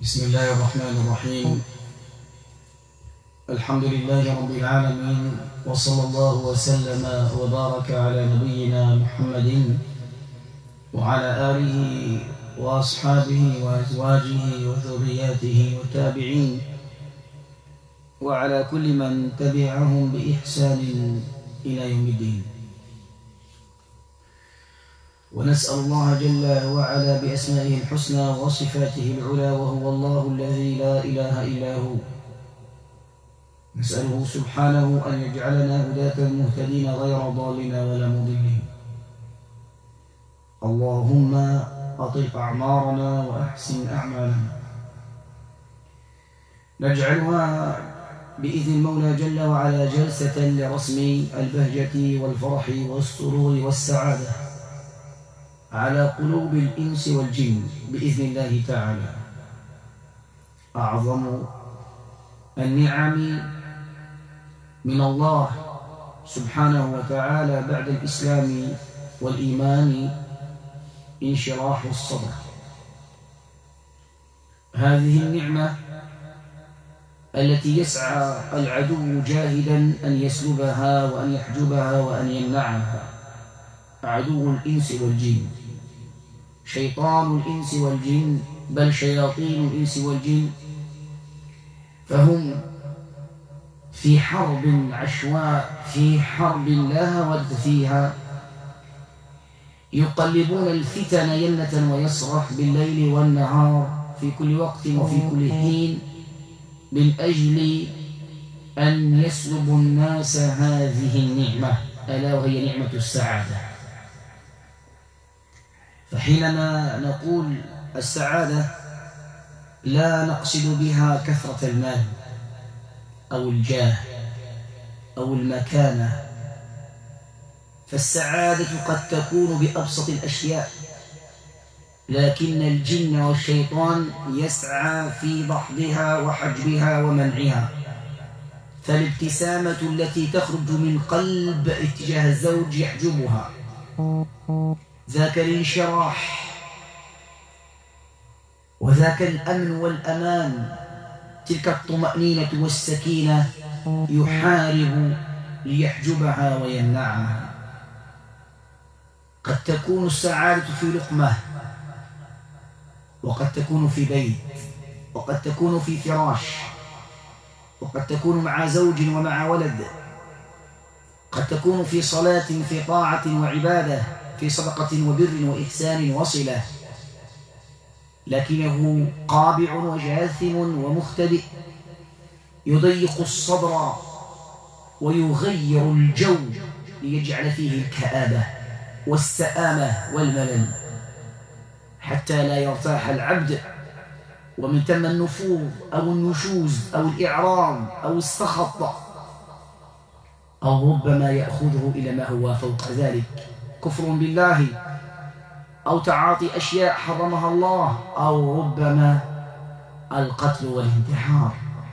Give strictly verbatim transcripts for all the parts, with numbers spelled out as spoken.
بسم الله الرحمن الرحيم. الحمد لله رب العالمين، وصلى الله وسلم وبارك على نبينا محمد وعلى آله وأصحابه وأزواجه وذرياته والتابعين وعلى كل من تبعهم بإحسان إلى يوم الدين. ونسأل الله جل وعلا بأسمائه الحسنى وصفاته العلى، وهو الله الذي لا إله إلا هو. نسأله سبحانه أن يجعلنا هداة مهتدين غير ضالين ولا مضلين. اللهم أطل أعمارنا وأحسن أعمالنا. نجعلها بإذن المولى جل وعلا جلسة لرسم البهجة والفرح والسرور والسعادة على قلوب الإنس والجن بإذن الله تعالى. أعظم النعم من الله سبحانه وتعالى بعد الإسلام والإيمان انشراح الصدر. هذه النعمة التي يسعى العدو جاهدا أن يسلبها وأن يحجبها وأن يمنعها، عدو الإنس والجن، شيطان الإنس والجن، بل شياطين الإنس والجن، فهم في حرب عشواء، في حرب لا هوى فيها، يقلبون الفتن يمنة ويسرح بالليل والنهار في كل وقت وفي كل حين من أجل أن يسلبوا الناس هذه النعمة، ألا وهي نعمة السعادة. فحينما نقول السعادة لا نقصد بها كثرة المال أو الجاه أو المكانة، فالسعادة قد تكون بأبسط الأشياء، لكن الجن والشيطان يسعى في دحضها وحجبها ومنعها. فالابتسامة التي تخرج من قلب اتجاه الزوج يحجبها، ذاك الانشراح وذاك الأمن والأمان، تلك الطمأنينة والسكينة يحارب ليحجبها ويمنعها. قد تكون السعادة في لقمة، وقد تكون في بيت، وقد تكون في فراش، وقد تكون مع زوج ومع ولد، قد تكون في صلاة، في طاعة وعبادة، في صدقة وبر وإحسان وصلة، لكنه قابع وجاثم ومختبئ، يضيق الصدر ويغير الجو ليجعل فيه الكآبة والسآمة والملل، حتى لا يرتاح العبد، ومن ثم النفور أو النشوز أو الإعراض أو السخط، أو ربما يأخذه إلى ما هو فوق ذلك، كفر بالله أو تعاطي أشياء حرمها الله، أو ربما القتل والانتحار.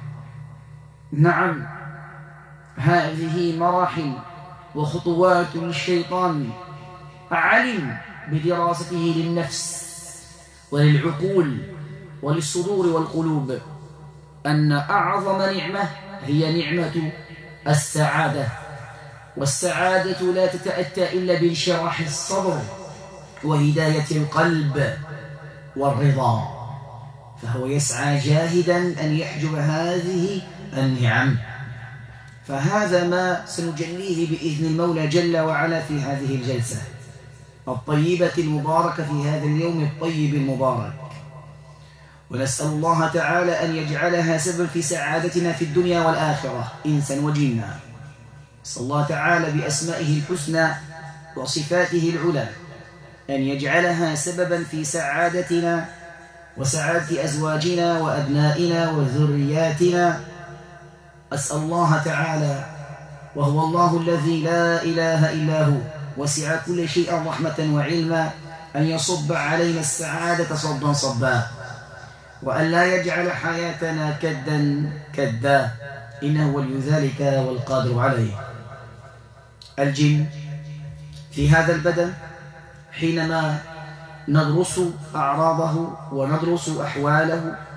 نعم، هذه مراحل وخطوات للشيطان، علم بدراسته للنفس وللعقول وللصدور والقلوب أن أعظم نعمة هي نعمة السعادة، والسعادة لا تتأتى إلا بانشراح الصدر وهداية القلب والرضا، فهو يسعى جاهدا أن يحجب هذه النعم. فهذا ما سنجليه بإذن المولى جل وعلا في هذه الجلسة الطيبة المباركة في هذا اليوم الطيب المبارك. ونسأل الله تعالى أن يجعلها سبب في سعادتنا في الدنيا والآخرة إنسا وجنا. نسأل الله تعالى بأسمائه الحسنى وصفاته العلى أن يجعلها سببا في سعادتنا وسعادة أزواجنا وأبنائنا وذرياتنا. أسأل الله تعالى، وهو الله الذي لا إله إلا هو وسع كل شيء رحمة وعلما، أن يصب علينا السعادة صبا صبا، وأن لا يجعل حياتنا كدا كدا، إنه ولي ذلك والقادر عليه. الجن في هذا البدن حينما ندرس أعراضه وندرس أحواله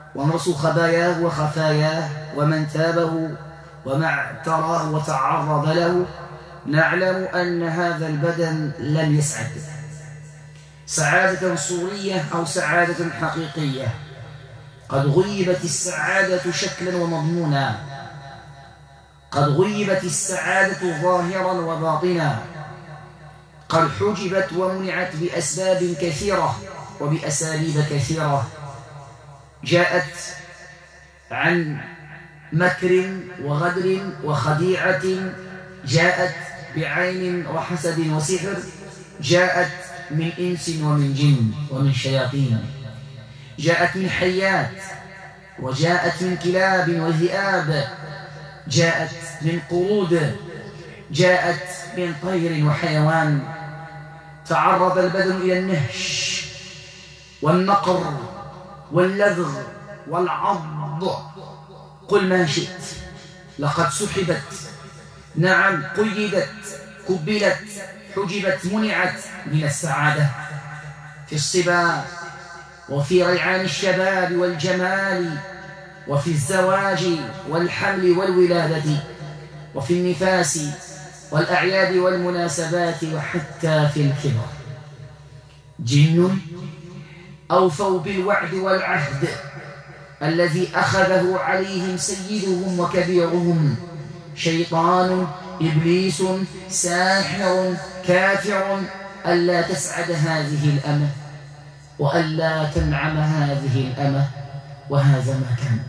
ونرص خباياه وخفاياه ومن تابه وما اعتراه وتعرض له، نعلم أن هذا البدن لم يسعد سعادة صورية أو سعادة حقيقية. قد غيبت السعادة شكلا ومضمونا، قد غيبت السعادة ظاهرا وباطنا، قد حجبت ومنعت بأسباب كثيرة وبأساليب كثيرة، جاءت عن مكر وغدر وخديعة، جاءت بعين وحسد وسحر، جاءت من إنس ومن جن ومن شياطين، جاءت من حيات وجاءت من كلاب وذئاب، جاءت من قرود، جاءت من طير وحيوان. تعرض البدن إلى النهش والنقر واللذغ والعض، قل ما شئت، لقد سحبت، نعم قيدت، كبلت، حجبت، منعت من السعادة في الصبا وفي ريعان الشباب والجمال وفي الزواج والحمل والولادة وفي النفاس والأعياد والمناسبات وحتى في الكبر. جن أوفوا بالوعد والعهد الذي أخذه عليهم سيدهم وكبيرهم، شيطان إبليس ساحر كافر، ألا تسعد هذه الأمة وألا تنعم هذه الأمة، وهذا ما كان.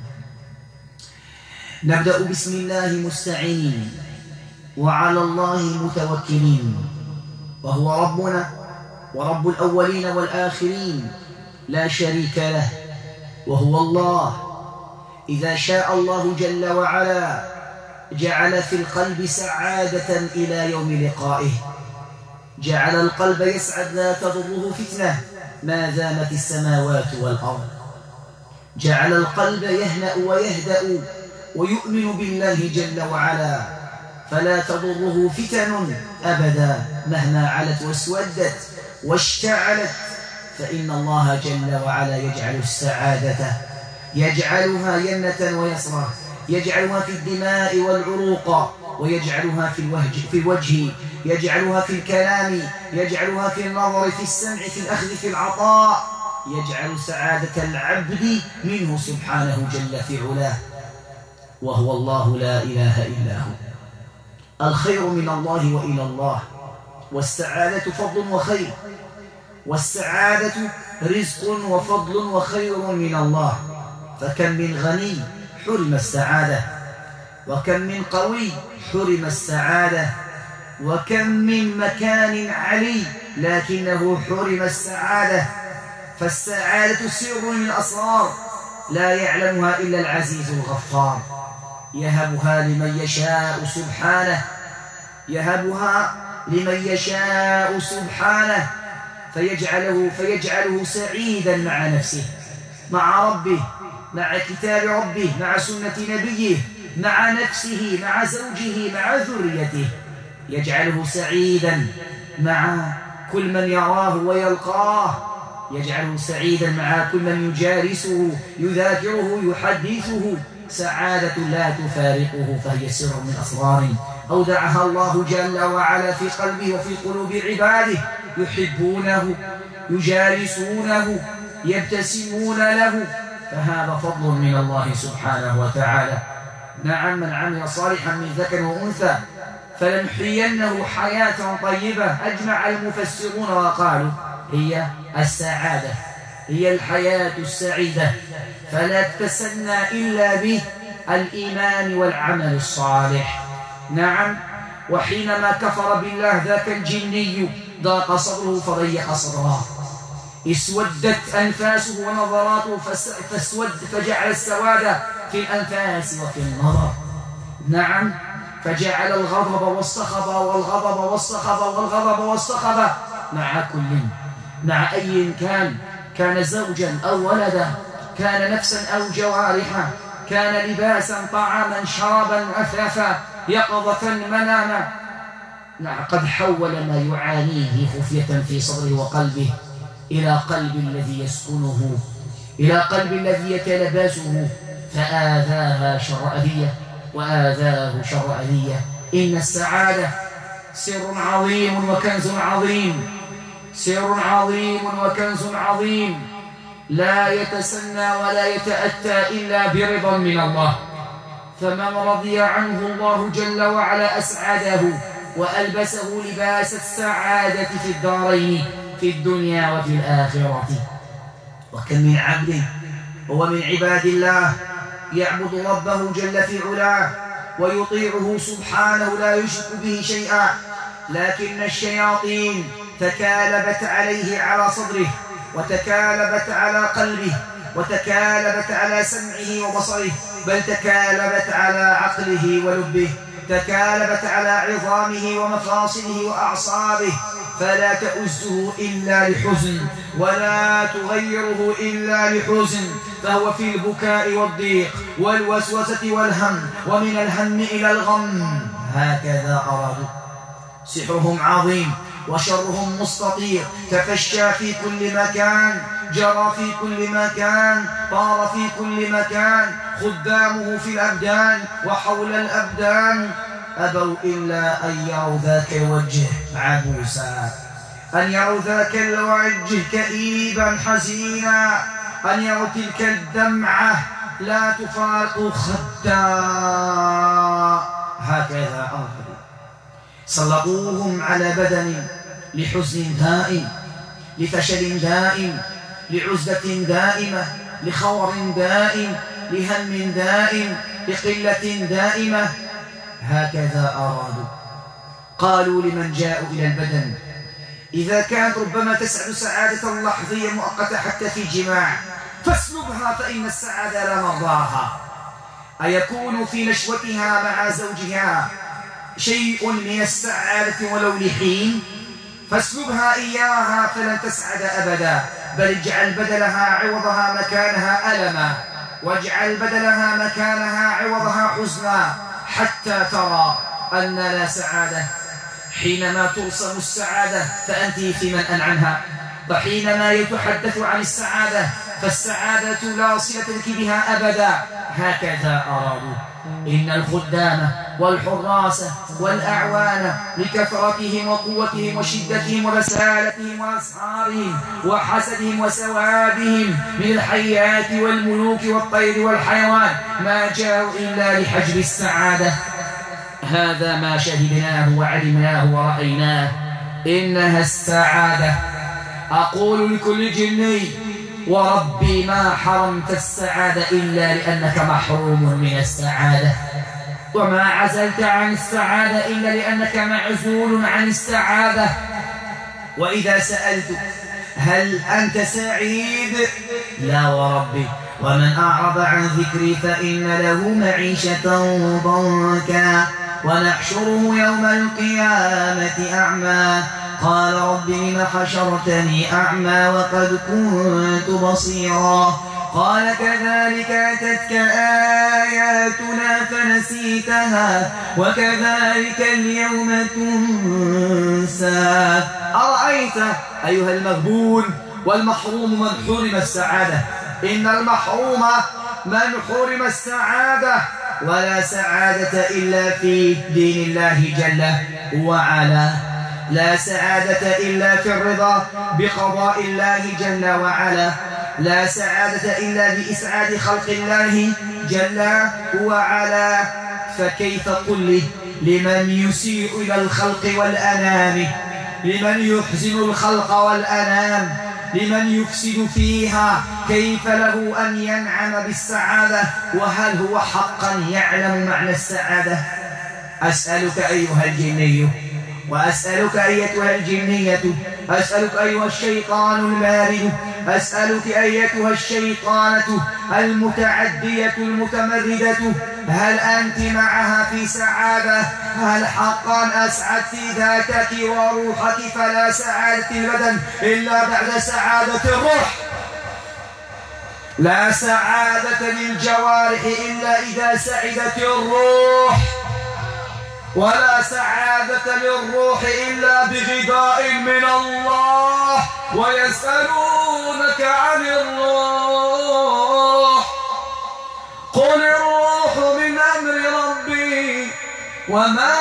نبدأ بسم الله مستعينين وعلى الله متوكلين، وهو ربنا ورب الأولين والآخرين لا شريك له، وهو الله. إذا شاء الله جل وعلا جعل في القلب سعادة إلى يوم لقائه، جعل القلب يسعد لا تضره فتنة ما دامت السماوات والأرض، جعل القلب يهنأ ويهدأ ويؤمن بالله جل وعلا فلا تضره فتن أبدا مهما علت واسودت واشتعلت، فإن الله جل وعلا يجعل السعادة يجعلها يمنة ويسرة، يجعلها في الدماء والعروق، ويجعلها في الوجه, في الوجه، يجعلها في الكلام، يجعلها في النظر، في السمع، في الأخذ، في العطاء، يجعل سعادة العبد منه سبحانه جل في علاه، وهو الله لا إله إلا هو. الخير من الله وإلى الله، والسعادة فضل وخير، والسعادة رزق وفضل وخير من الله. فكم من غني حرم السعادة، وكم من قوي حرم السعادة، وكم من مكان علي لكنه حرم السعادة. فالسعادة سر من الأسرار لا يعلمها إلا العزيز الغفار، يهبها لمن يشاء سبحانه، يهبها لمن يشاء سبحانه، فيجعله, فيجعله سعيدا مع نفسه، مع ربه، مع كتاب ربه، مع سنة نبيه، مع نفسه، مع زوجه، مع ذريته، يجعله سعيدا مع كل من يراه ويلقاه، يجعله سعيدا مع كل من يجالسه، يذاكره، يحدثه، سعادة لا تفارقه، فهي سر من أسرار أودعها الله جل وعلا في قلبه وفي قلوب عباده، يحبونه، يجالسونه، يبتسمون له، فهذا فضل من الله سبحانه وتعالى. نعم، من عمل صالحا من ذكر وأنثى فلنحيينه حياة طيبة، أجمع المفسرون وقالوا هي السعادة، هي الحياة السعيدة، فلا تتسنى إلا به الإيمان والعمل الصالح. نعم، وحينما كفر بالله ذاك الجني ضاق صدره فضيق صدره، اسودت أنفاسه ونظراته فاسود، فجعل السواد في الأنفاس وفي النظر. نعم، فجعل الغضب والصخب والغضب والصخب والغضب والصخب مع كل، مع أي كان، كان زوجا أو ولدا، كان نفسا أو جوارحا، كان لباسا، طعاما، شرابا، عفافا، يقظة، مناما. نعم، قد حول ما يعانيه خفية في صدره وقلبه إلى قلب الذي يسكنه، إلى قلب الذي يتلبسه فآذاها شر أذية وآذاه شر أذية. إن السعادة سر عظيم وكنز عظيم، سر عظيم وكنز عظيم لا يتسنى ولا يتأتى إلا برضا من الله. فمن رضي عنه الله جل وعلا أسعده وألبسه لباس السعادة في الدارين، في الدنيا وفي الآخرة. وكم من عبد هو من عباد الله يعبد ربه جل في علاه ويطيعه سبحانه لا يشرك به شيئا، لكن الشياطين تكالبت عليه على صدره وتكالبت على قلبه وتكالبت على سمعه وبصره، بل تكالبت على عقله ولبه، تكالبت على عظامه ومفاصله وأعصابه، فلا تؤزه إلا لحزن ولا تغيره إلا لحزن، فهو في البكاء والضيق والوسوسة والهم، ومن الهم إلى الغم. هكذا أرادوا. سحرهم عظيم وشرهم مستطير، تفشى في كل مكان، جرى في كل مكان، طار في كل مكان، خدامه في الأبدان وحول الأبدان، أبوا إلا أن يروا ذاك الوجه عبوسا، أن يروا ذاك الوجه كئيبا حزينا، أن يروا تلك الدمعة لا تفارق خدا. هكذا أرادوا. سلطوهم على بدن لحزن دائم، لفشل دائم، لعزلة دائمة، لخور دائم، لهم دائم، لقلة دائمة. هكذا أرادوا. قالوا لمن جاءوا إلى البدن: إذا كانت ربما تسعد سعادة لحظية مؤقتة حتى في جماع فاسلبها فإن السعادة لا مرضاها. أيكون في نشوتها مع زوجها شيء من السعادة ولو لحين؟ فاسلبها إياها فلن تسعد أبدا، بل اجعل بدلها عوضها مكانها ألما، واجعل بدلها مكانها عوضها حزنا، حتى ترى أن لا سعادة. حينما ترسم السعادة فأنت في منأ عنها، وحينما يتحدث عن السعادة فالسعادة لا صلة لك بها أبدا. هكذا أرادوا. إن الخدام والحراس والأعوان لكثرتهم وقوتهم وشدتهم ورسالتهم وأسعارهم وحسدهم وسوادهم من الحيات والملوك والطير والحيوان ما جاءوا إلا لحجب السعادة. هذا ما شهدناه وعلمناه ورأيناه. إنها السعادة. أقول لكل جني: وربي ما حرمت السعادة إلا لأنك محروم من السعادة، وما عزلت عن السعادة إلا لأنك معزول عن السعادة. وإذا سألت: هل أنت سعيد؟ لا وربي. ومن أعرض عن ذكري فإن له معيشة ضنكا ونحشره يوم القيامة أعمى قال رب لم حشرتني أعمى وقد كنت بصيرا قال كذلك أتتك آياتنا فنسيتها وكذلك اليوم تنسى. أرأيت أيها المغبون والمحروم من حرم السعادة؟ إن المحروم من حرم السعادة، ولا سعادة إلا في دين الله جل وعلا، لا سعادة إلا في الرضا بقضاء الله جل وعلا، لا سعادة إلا بإسعاد خلق الله جل وعلا. فكيف قل لي لمن يسيء إلى الخلق والأنام، لمن يحزن الخلق والأنام، لمن يفسد فيها، كيف له أن ينعم بالسعادة وهل هو حقا يعلم معنى السعادة؟ أسألك أيها الجني، وأسألك أيتها الجنية، أسألك أيها الشيطان المارد، أسألك أيتها الشيطانة المتعدية المتمردة، هل أنت معها في سعادة؟ هل حقا أسعدت ذاتك وروحك؟ فلا سعادة البدن إلا بعد سعادة الروح، لا سعادة للجوارح إلا إذا سعدت الروح، ولا سعادة للروح إلا بغذاء من الله. ويسألونك عن الروح قل الروح من أمر ربي وما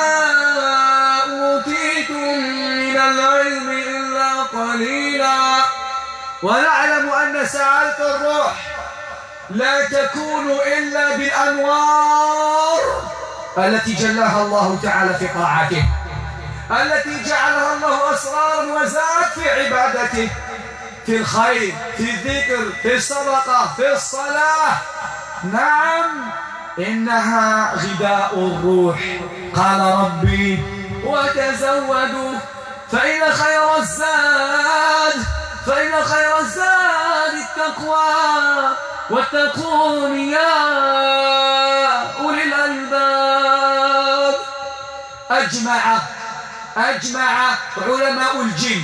أوتيتم من العلم إلا قليلا. ونعلم أن سعادة الروح لا تكون إلا بالأنوار التي جلاها الله تعالى في طاعته، التي جعلها الله أسرارا وزاد في عبادته، في الخير، في الذكر، في الصدقة، في الصلاة. نعم، إنها غذاء الروح. قال ربي وتزودوا فإن خير الزاد فإن خير الزاد التقوى واتقون يا أولي الألباب. أجمع أجمع علماء الجن،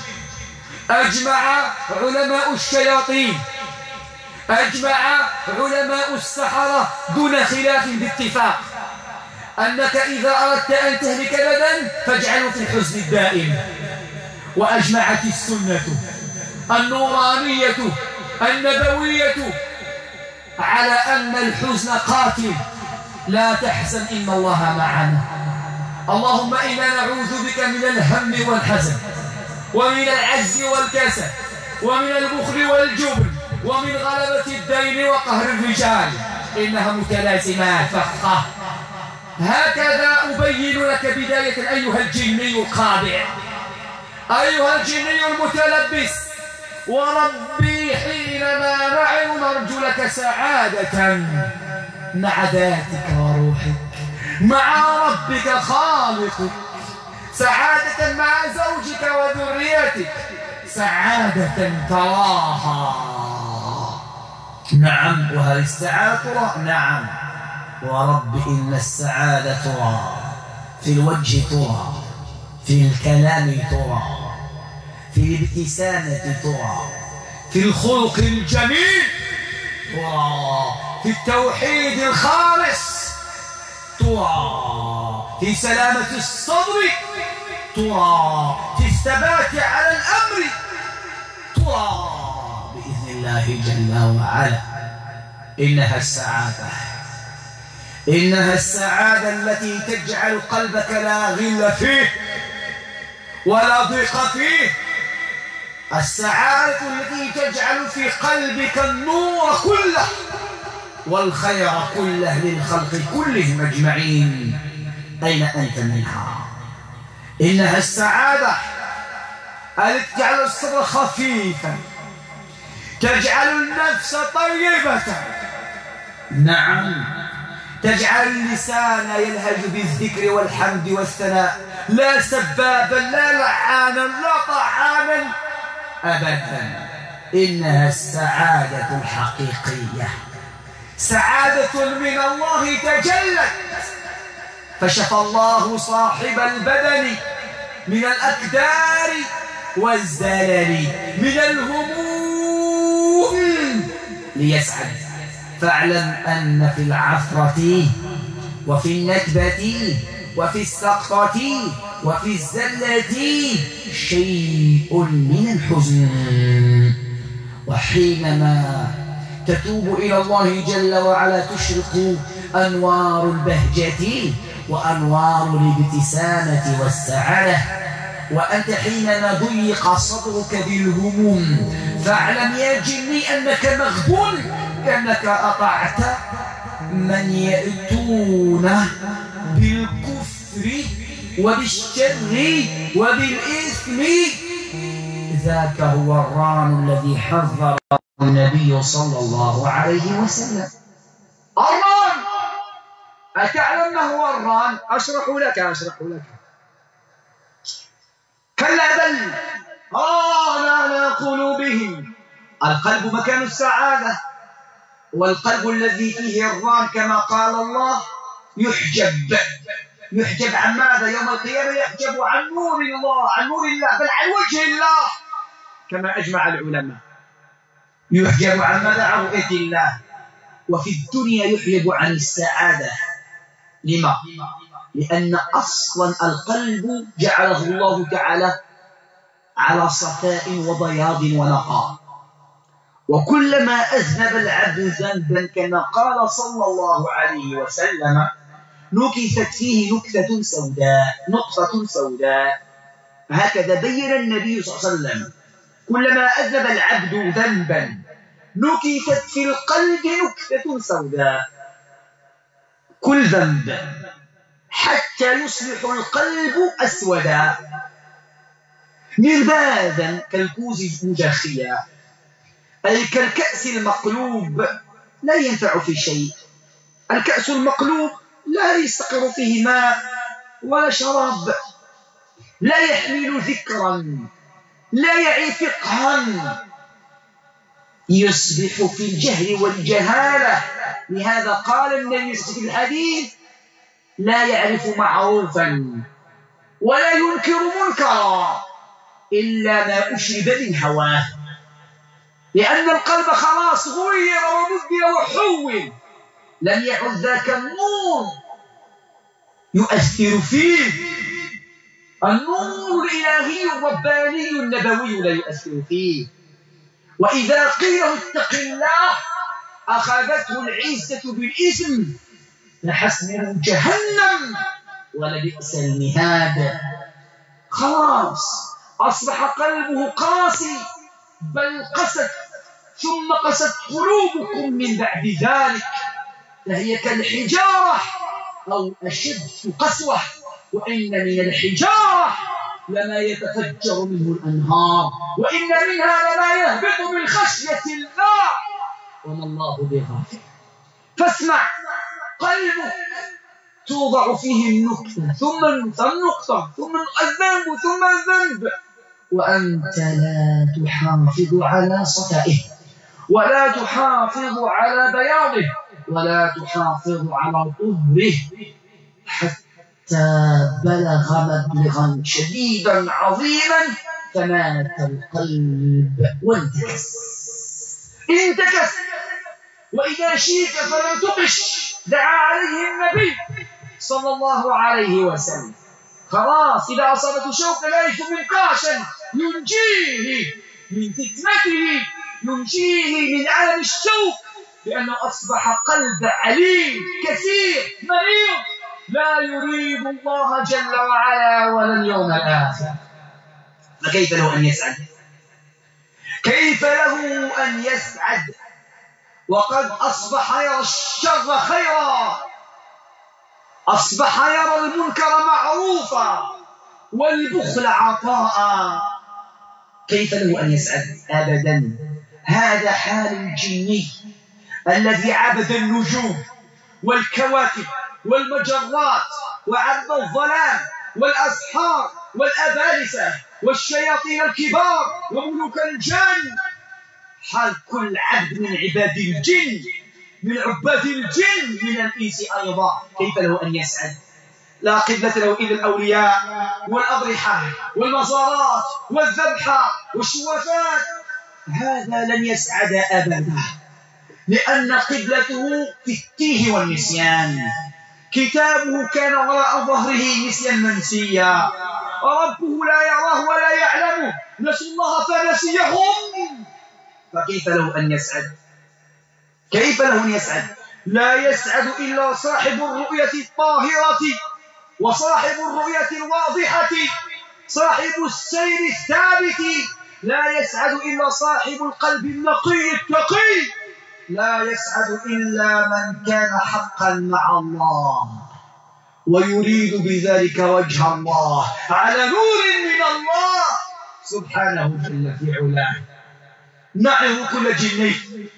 أجمع علماء الشياطين، أجمع علماء السحرة دون خلاف باتفاق أنك إذا أردت أن تهلك بدن فاجعله في الحزن الدائم. وأجمعت السنة النورانية النبوية على أن الحزن قاتل. لا تحزن إن الله معنا. اللهم إنا نعوذ بك من الهم والحزن ومن العجز والكسل ومن البخل والجبن ومن غلبة الدين وقهر الرجال، إنها متلازمات. فافقه. هكذا أبين لك بداية أيها الجني الخادع، أيها الجني المتلبس. وربي حينما نعم نرجو لك سعادة مع ذاتك وروحك، مع ربك خالقك، سعادة مع زوجك وذريتك، سعادة تراها. نعم، وهل السعادة ترى؟ نعم. ورب إن السعادة ترى في الوجه، ترى في الكلام، ترى في الابتسامة، ترى في الخلق الجميل، ترى في التوحيد الخالص، ترى في سلامة الصدر، ترى في الثبات على الأمر، ترى بإذن الله جل وعلا. إنها السعادة، إنها السعادة التي تجعل قلبك لا غل فيه ولا ضيق فيه، السعادة التي تجعل في قلبك النور كله والخير كله للخلق كلهم أجمعين. أين أنت منها؟ إنها السعادة التي تجعل الصدر خفيفا، تجعل النفس طيبة. نعم، تجعل اللسان يلهج بالذكر والحمد والثناء، لا سبابا لا لعانا لا طعانا أبدا. إنها السعادة الحقيقية، سعادة من الله تجلت، فشفى الله صاحب البدن من الأكدار والزلل، من الهموم ليسعد. فاعلم أن في العثرة وفي النكبة وفي السقطة وفي الزلة شيء من الحزن. وحينما تتوب إلى الله جل وعلا تشرق أنوار البهجة وأنوار الابتسامة والسعادة. وأنت حينما ضيق صدرك بالهموم فاعلم يا جني أنك مغبون، كأنك أطعت من يأتون بالكفر وبالشر وبالإثم. ذاك هو الران الذي حذر النبي صلى الله عليه وسلم. الران، أتعلم ما هو الران؟ أشرح لك أشرح لك كلا بل ران على قلوبهم. القلب مكان السعادة، والقلب الذي فيه الران كما قال الله يحجب. يحجب عن ماذا؟ يوم القيامة يحجب عن نور الله، عن نور الله، بل عن وجه الله كما أجمع العلماء. يحجب عن ماذا؟ عن رؤية الله. وفي الدنيا يحجب عن السعادة. لما؟ لأن أصلا القلب جعله الله تعالى على صفاء وبياض ونقاء. وكلما أذنب العبد ذنبا كما قال صلى الله عليه وسلم نكثت فيه نكتة سوداء نقطة سوداء. هكذا بين النبي صلى الله عليه وسلم كلما أذنب العبد ذنبا نكثت في القلب نكتة سوداء. كل ذنب حتى يصبح القلب أسودا مربادا كالكوز مجخيا، أي كالكأس المقلوب لا ينفع في شيء. الكأس المقلوب لا يستقر فيه ماء ولا شراب، لا يحمل ذكرا، لا يعي فقها، يصبح في الجهل والجهالة. لهذا قال النبي في الحديث لا يعرف معروفا ولا ينكر منكرا إلا ما أشرب من هواه، لأن القلب خلاص غير وبدل وحول، لم يعد ذاك النور يؤثر فيه. النور الإلهي الرباني النبوي لا يؤثر فيه. وإذا قيل له اتق الله أخذته العزة بالإثم لحسبه جهنم ولبئس المهاد. خلاص أصبح قلبه قاسي، بل قست ثم قست قلوبكم من بعد ذلك، فهي كالحجارة أو أشد قسوة. وإن من الحجارة لما يتفجر منه الأنهار، وإن منها لما يهبط من خشية الله وما الله بغافل. فاسمع، قلبك توضع فيه النكتة ثم النقطة ثم الذنب ثم الذنب، وأنت لا تحافظ على صفائه ولا تحافظ على بياضه ولا تحافظ على طهره، حتى بلغ مبلغا شديدا عظيما فمات القلب وانتكس. انتكس. وإذا شيك فلم تقش، دعا عليه النبي صلى الله عليه وسلم. خلاص إذا أصابته شوكة لا يجد منقاشا ينجيه من فتنته، ينجيه من ألم الشوك، لأنه أصبح قلب عليم كثير مريض لا يريد الله جل وعلا ولا اليوم الآخر. فكيف له أن يسعد؟ كيف له أن يسعد وقد أصبح يرى الشر خيرا، أصبح يرى المنكر معروفا والبخل عطاء؟ كيف له أن يسعد؟ أبدا. هذا حال الجني الذي عبد النجوم والكواكب والمجرات وعبد الظلام والأسحار والأبالسة والشياطين الكبار وملوك الجن. حال كل عبد من عباد الجن، من عباد الجن، من الإنس أيضا. كيف له أن يسعد؟ لا قبلة له إلا الأولياء والأضرحة والمزارات والذبحة والشوافات. هذا لن يسعد أبدا، لأن قبلته في التيه والنسيان. كتابه كان وراء ظهره نسيا منسيا، وربه لا يراه ولا يعلمه، نسوا الله فنسيهم. فكيف له أن يسعد؟ كيف له أن يسعد؟ لا يسعد إلا صاحب الرؤية الطاهرة وصاحب الرؤية الواضحة، صاحب السير الثابت. لا يسعد إلا صاحب القلب النقي التقي. لا يسعد إلا من كان حقا مع الله ويريد بذلك وجه الله على نور من الله سبحانه جل في علاه. نعظ كل جني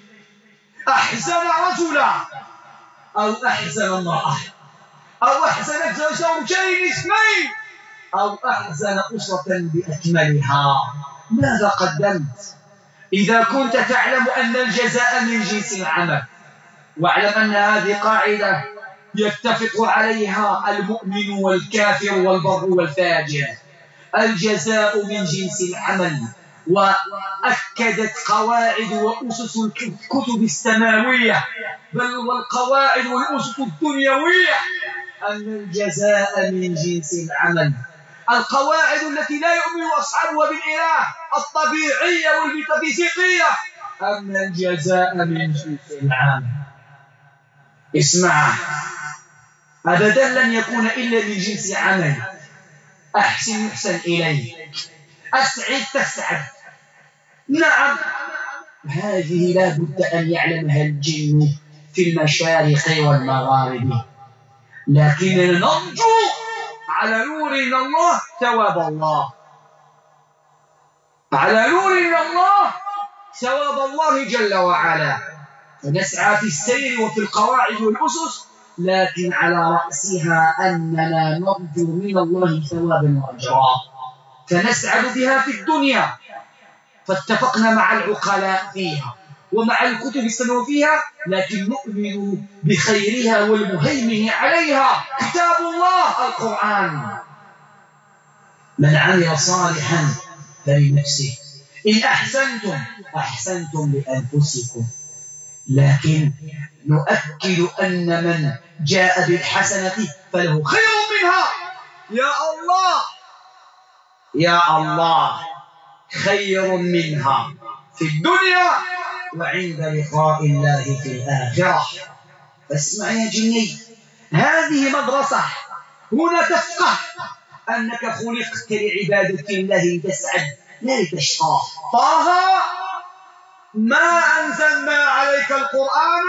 أحزن رجلا أو أحزن امرأة أو أحزن زوجين اثنين أو أحزن أسرة بأكملها. ماذا قدمت؟ إذا كنت تعلم أن الجزاء من جنس العمل، واعلم أن هذه قاعدة يتفق عليها المؤمن والكافر والبر والفاجر: الجزاء من جنس العمل. وأكدت قواعد وأسس الكتب السماوية بل والقواعد والأسس الدنيوية أن الجزاء من جنس العمل. القواعد التي لا يؤمن أصحابها بالإله الطبيعية والميتافيزيقية أن الجزاء من جنس العمل. اسمع، أبدا لن يكون إلا من جنس عمل. أحسن يحسن إليه، أسعد تسعد. نعم، هذه لا بد أن يعلمها الجن في المشارق والمغارب، لكننا نرجو على نور من الله ثواب الله، على نور من الله ثواب الله جل وعلا. فنسعى في السير وفي القواعد والأسس، لكن على رأسها أننا نرجو من الله ثوابا وأجرا، فنسعد بها في الدنيا. فاتفقنا مع العقلاء فيها ومع الكتب السماوية فيها، لكن نؤمن بخيرها والمهيمن عليها كتاب الله القرآن. من عمل صالحا فلنفسه، إن أحسنتم أحسنتم لأنفسكم، لكن نؤكد أن من جاء بالحسنة فله خير منها. يا الله يا الله، خير منها في الدنيا وعند لقاء الله في الآخرة. فاسمع يا جني، هذه مدرسة، هنا تفقه أنك خلقت لعبادة الله تسعد لا لتشقى. طه، ما أنزلنا عليك القرآن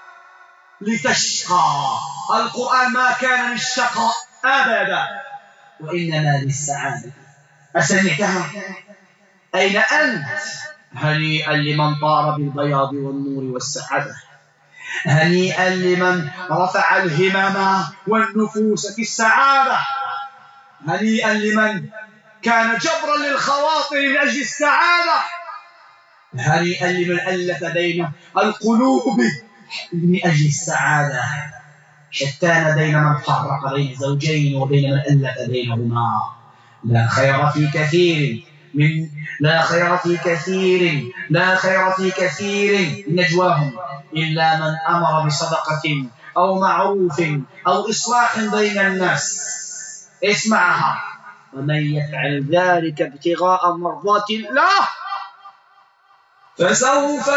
لتشقى، القرآن ما كان للشقاء أبدا، وإنما للسعادة. أسمعتها؟ أين أنت؟ هنيئا لمن طار بالبياض والنور والسعادة، هنيئا لمن رفع الهمم والنفوس في السعادة، هنيئا لمن كان جبرا للخواطر من أجل السعادة، هنيئا لمن ألف بين القلوب من أجل السعادة. شتان بين من فرق بين زوجين وبين من ألف بينهما. لا خير في كثير من لا خير في كثير لا خير في كثير من نجواهم إلا من أمر بصدقة أو معروف أو إصلاح بين الناس. اسمعها، ومن يفعل ذلك ابتغاء مرضات الله فسوف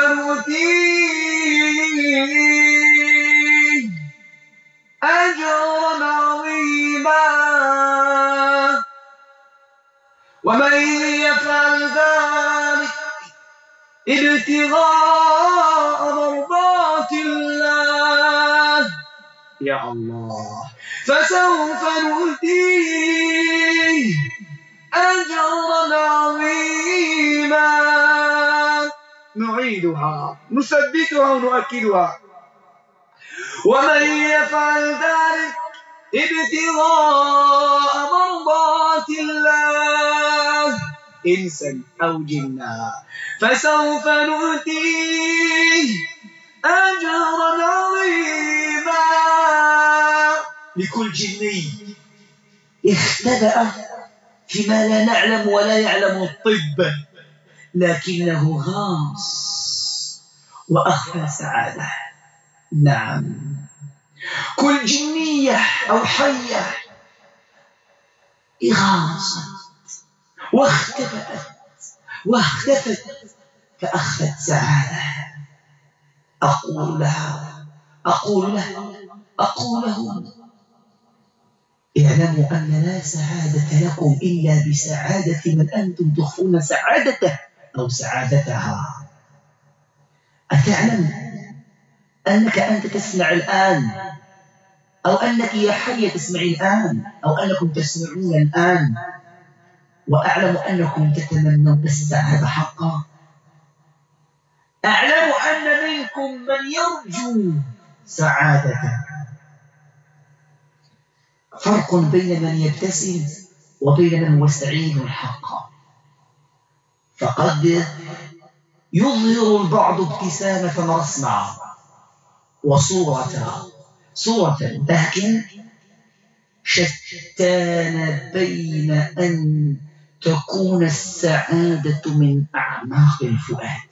نؤتيه أجرا عظيما. ومن يفعل ذلك ابتغاء مرضات الله، يا الله، فسوف نؤتيه أجرا عظيما. نعيدها، نثبتها ونؤكدها. ومن يفعل ذلك ابتغاء مرضات الله، إنسا أو جنا، فسوف نؤتيه أجرا عظيما. لكل جني اختبأ فيما لا نعلم ولا يعلم الطب، لكنه غاص وأخفى سعادة. نعم، كل جنية أو حية غاصت واختبأت واختفت فأخفت سعادة. أقول لها أقول له أقول لهم اعلموا أن لا سعادة لكم إلا بسعادة من أنتم تخفون سعادته أو سعادتها. أتعلم أنك أنت تسمع الآن، أو أنك يا حية تسمعي الآن، أو أنكم تسمعون الآن، وأعلم أنكم تتمنون السعادة حقا. أعلم أن منكم من يرجو سعادته. فرق بين من يبتسم وبين من هو سعيد حقا. فقد يظهر البعض ابتسامة رسمة وصورة صورة، لكن شتان بين أن تكون السعادة من أعماق الفؤاد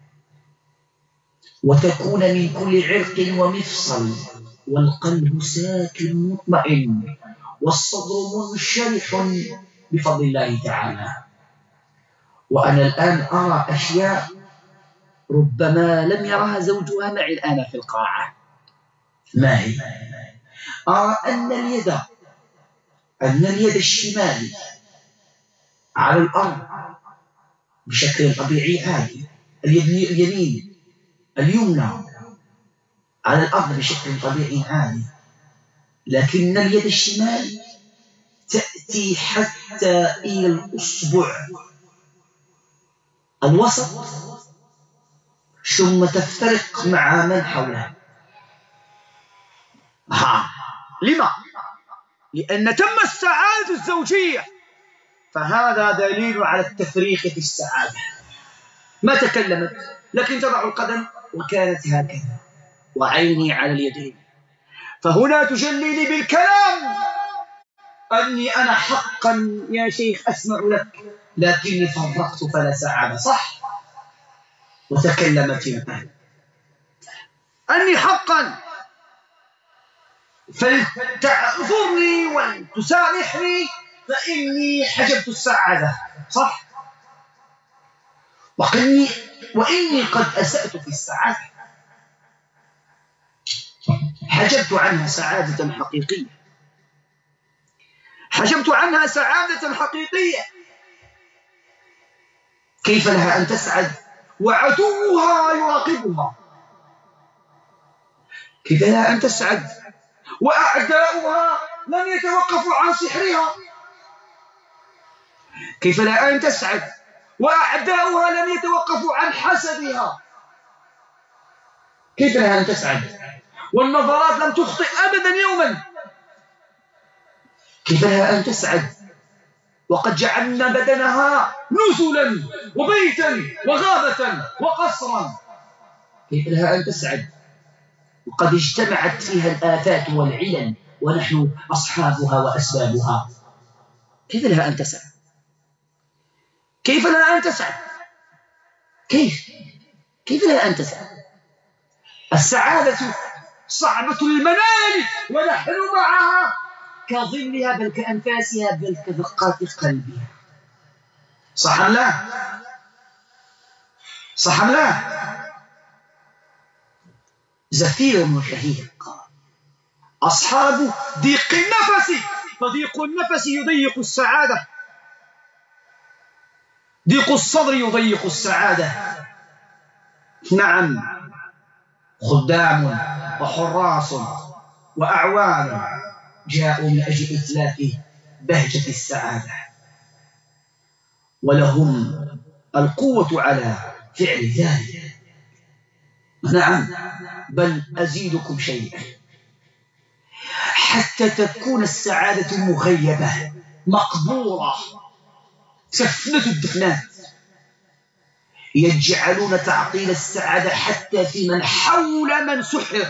وتكون من كل عرق ومفصل، والقلب ساكن مطمئن والصدر منشرح بفضل الله تعالى. وأنا الآن أرى أشياء ربما لم يرها زوجها معي الآن في القاعة. ما هي؟ أرى أن اليد أن اليد الشمال على الأرض بشكل طبيعي عادي، اليد اليمين اليمنى على الأرض بشكل طبيعي عادي، لكن اليد الشمال تأتي حتى إلى الأصبع الوسط ثم تفترق مع من حولها. ها. لما؟ لأن تم السعادة الزوجية، فهذا دليل على التفريق في السعادة. ما تكلمت لكن تضع القدم وكانت هكذا وعيني على اليدين، فهنا تجلي لي بالكلام أني أنا حقا يا شيخ أسمع لك لكني فرقت فلا سعادة. صح؟ وتكلمت الآن أني حقا فلتعذرني وتسامحني فإني حجبت السعادة. صح؟ وإني, وإني قد أسأت في السعادة، حجبت عنها سعادة حقيقية، حجبت عنها سعادة حقيقية. كيف لها أن تسعد وعدوها يراقبها؟ كيف لها أن تسعد وأعداؤها لم يتوقفوا عن سحرها؟ كيف لها أن تسعد وأعداؤها لم يتوقفوا عن حسدها؟ كيف لها أن تسعد والنظرات لم تخطئ أبدا يوما؟ كيف لها أن تسعد وقد جعلنا بدنها نزلا وبيتا وغابة وقصرا؟ كيف لها أن تسعد وقد اجتمعت فيها الآفات والعلل ونحن أصحابها وأسبابها؟ كيف لها أن تسعد؟ كيف لها أن تسعد؟ كيف؟ كيف لها أن تسعد؟ السعادة صعبة المنال ونحن معها كظلها بل كأنفاسها بل كدقات قلبها. صح أم لا؟ صح أم لا؟ زفير وشهيق أصحاب ضيق النفس، فضيق النفس يضيق السعادة، ضيق الصدر يضيق السعادة. نعم، خدام وحراس وأعوان جاءوا من أجل إتلاف بهجة السعادة، ولهم القوة على فعل ذلك. نعم، بل أزيدكم شيئا، حتى تكون السعادة مغيبة مقبورة. سفنة الدفنات يجعلون تعطيل السعادة حتى في من حول من سحر،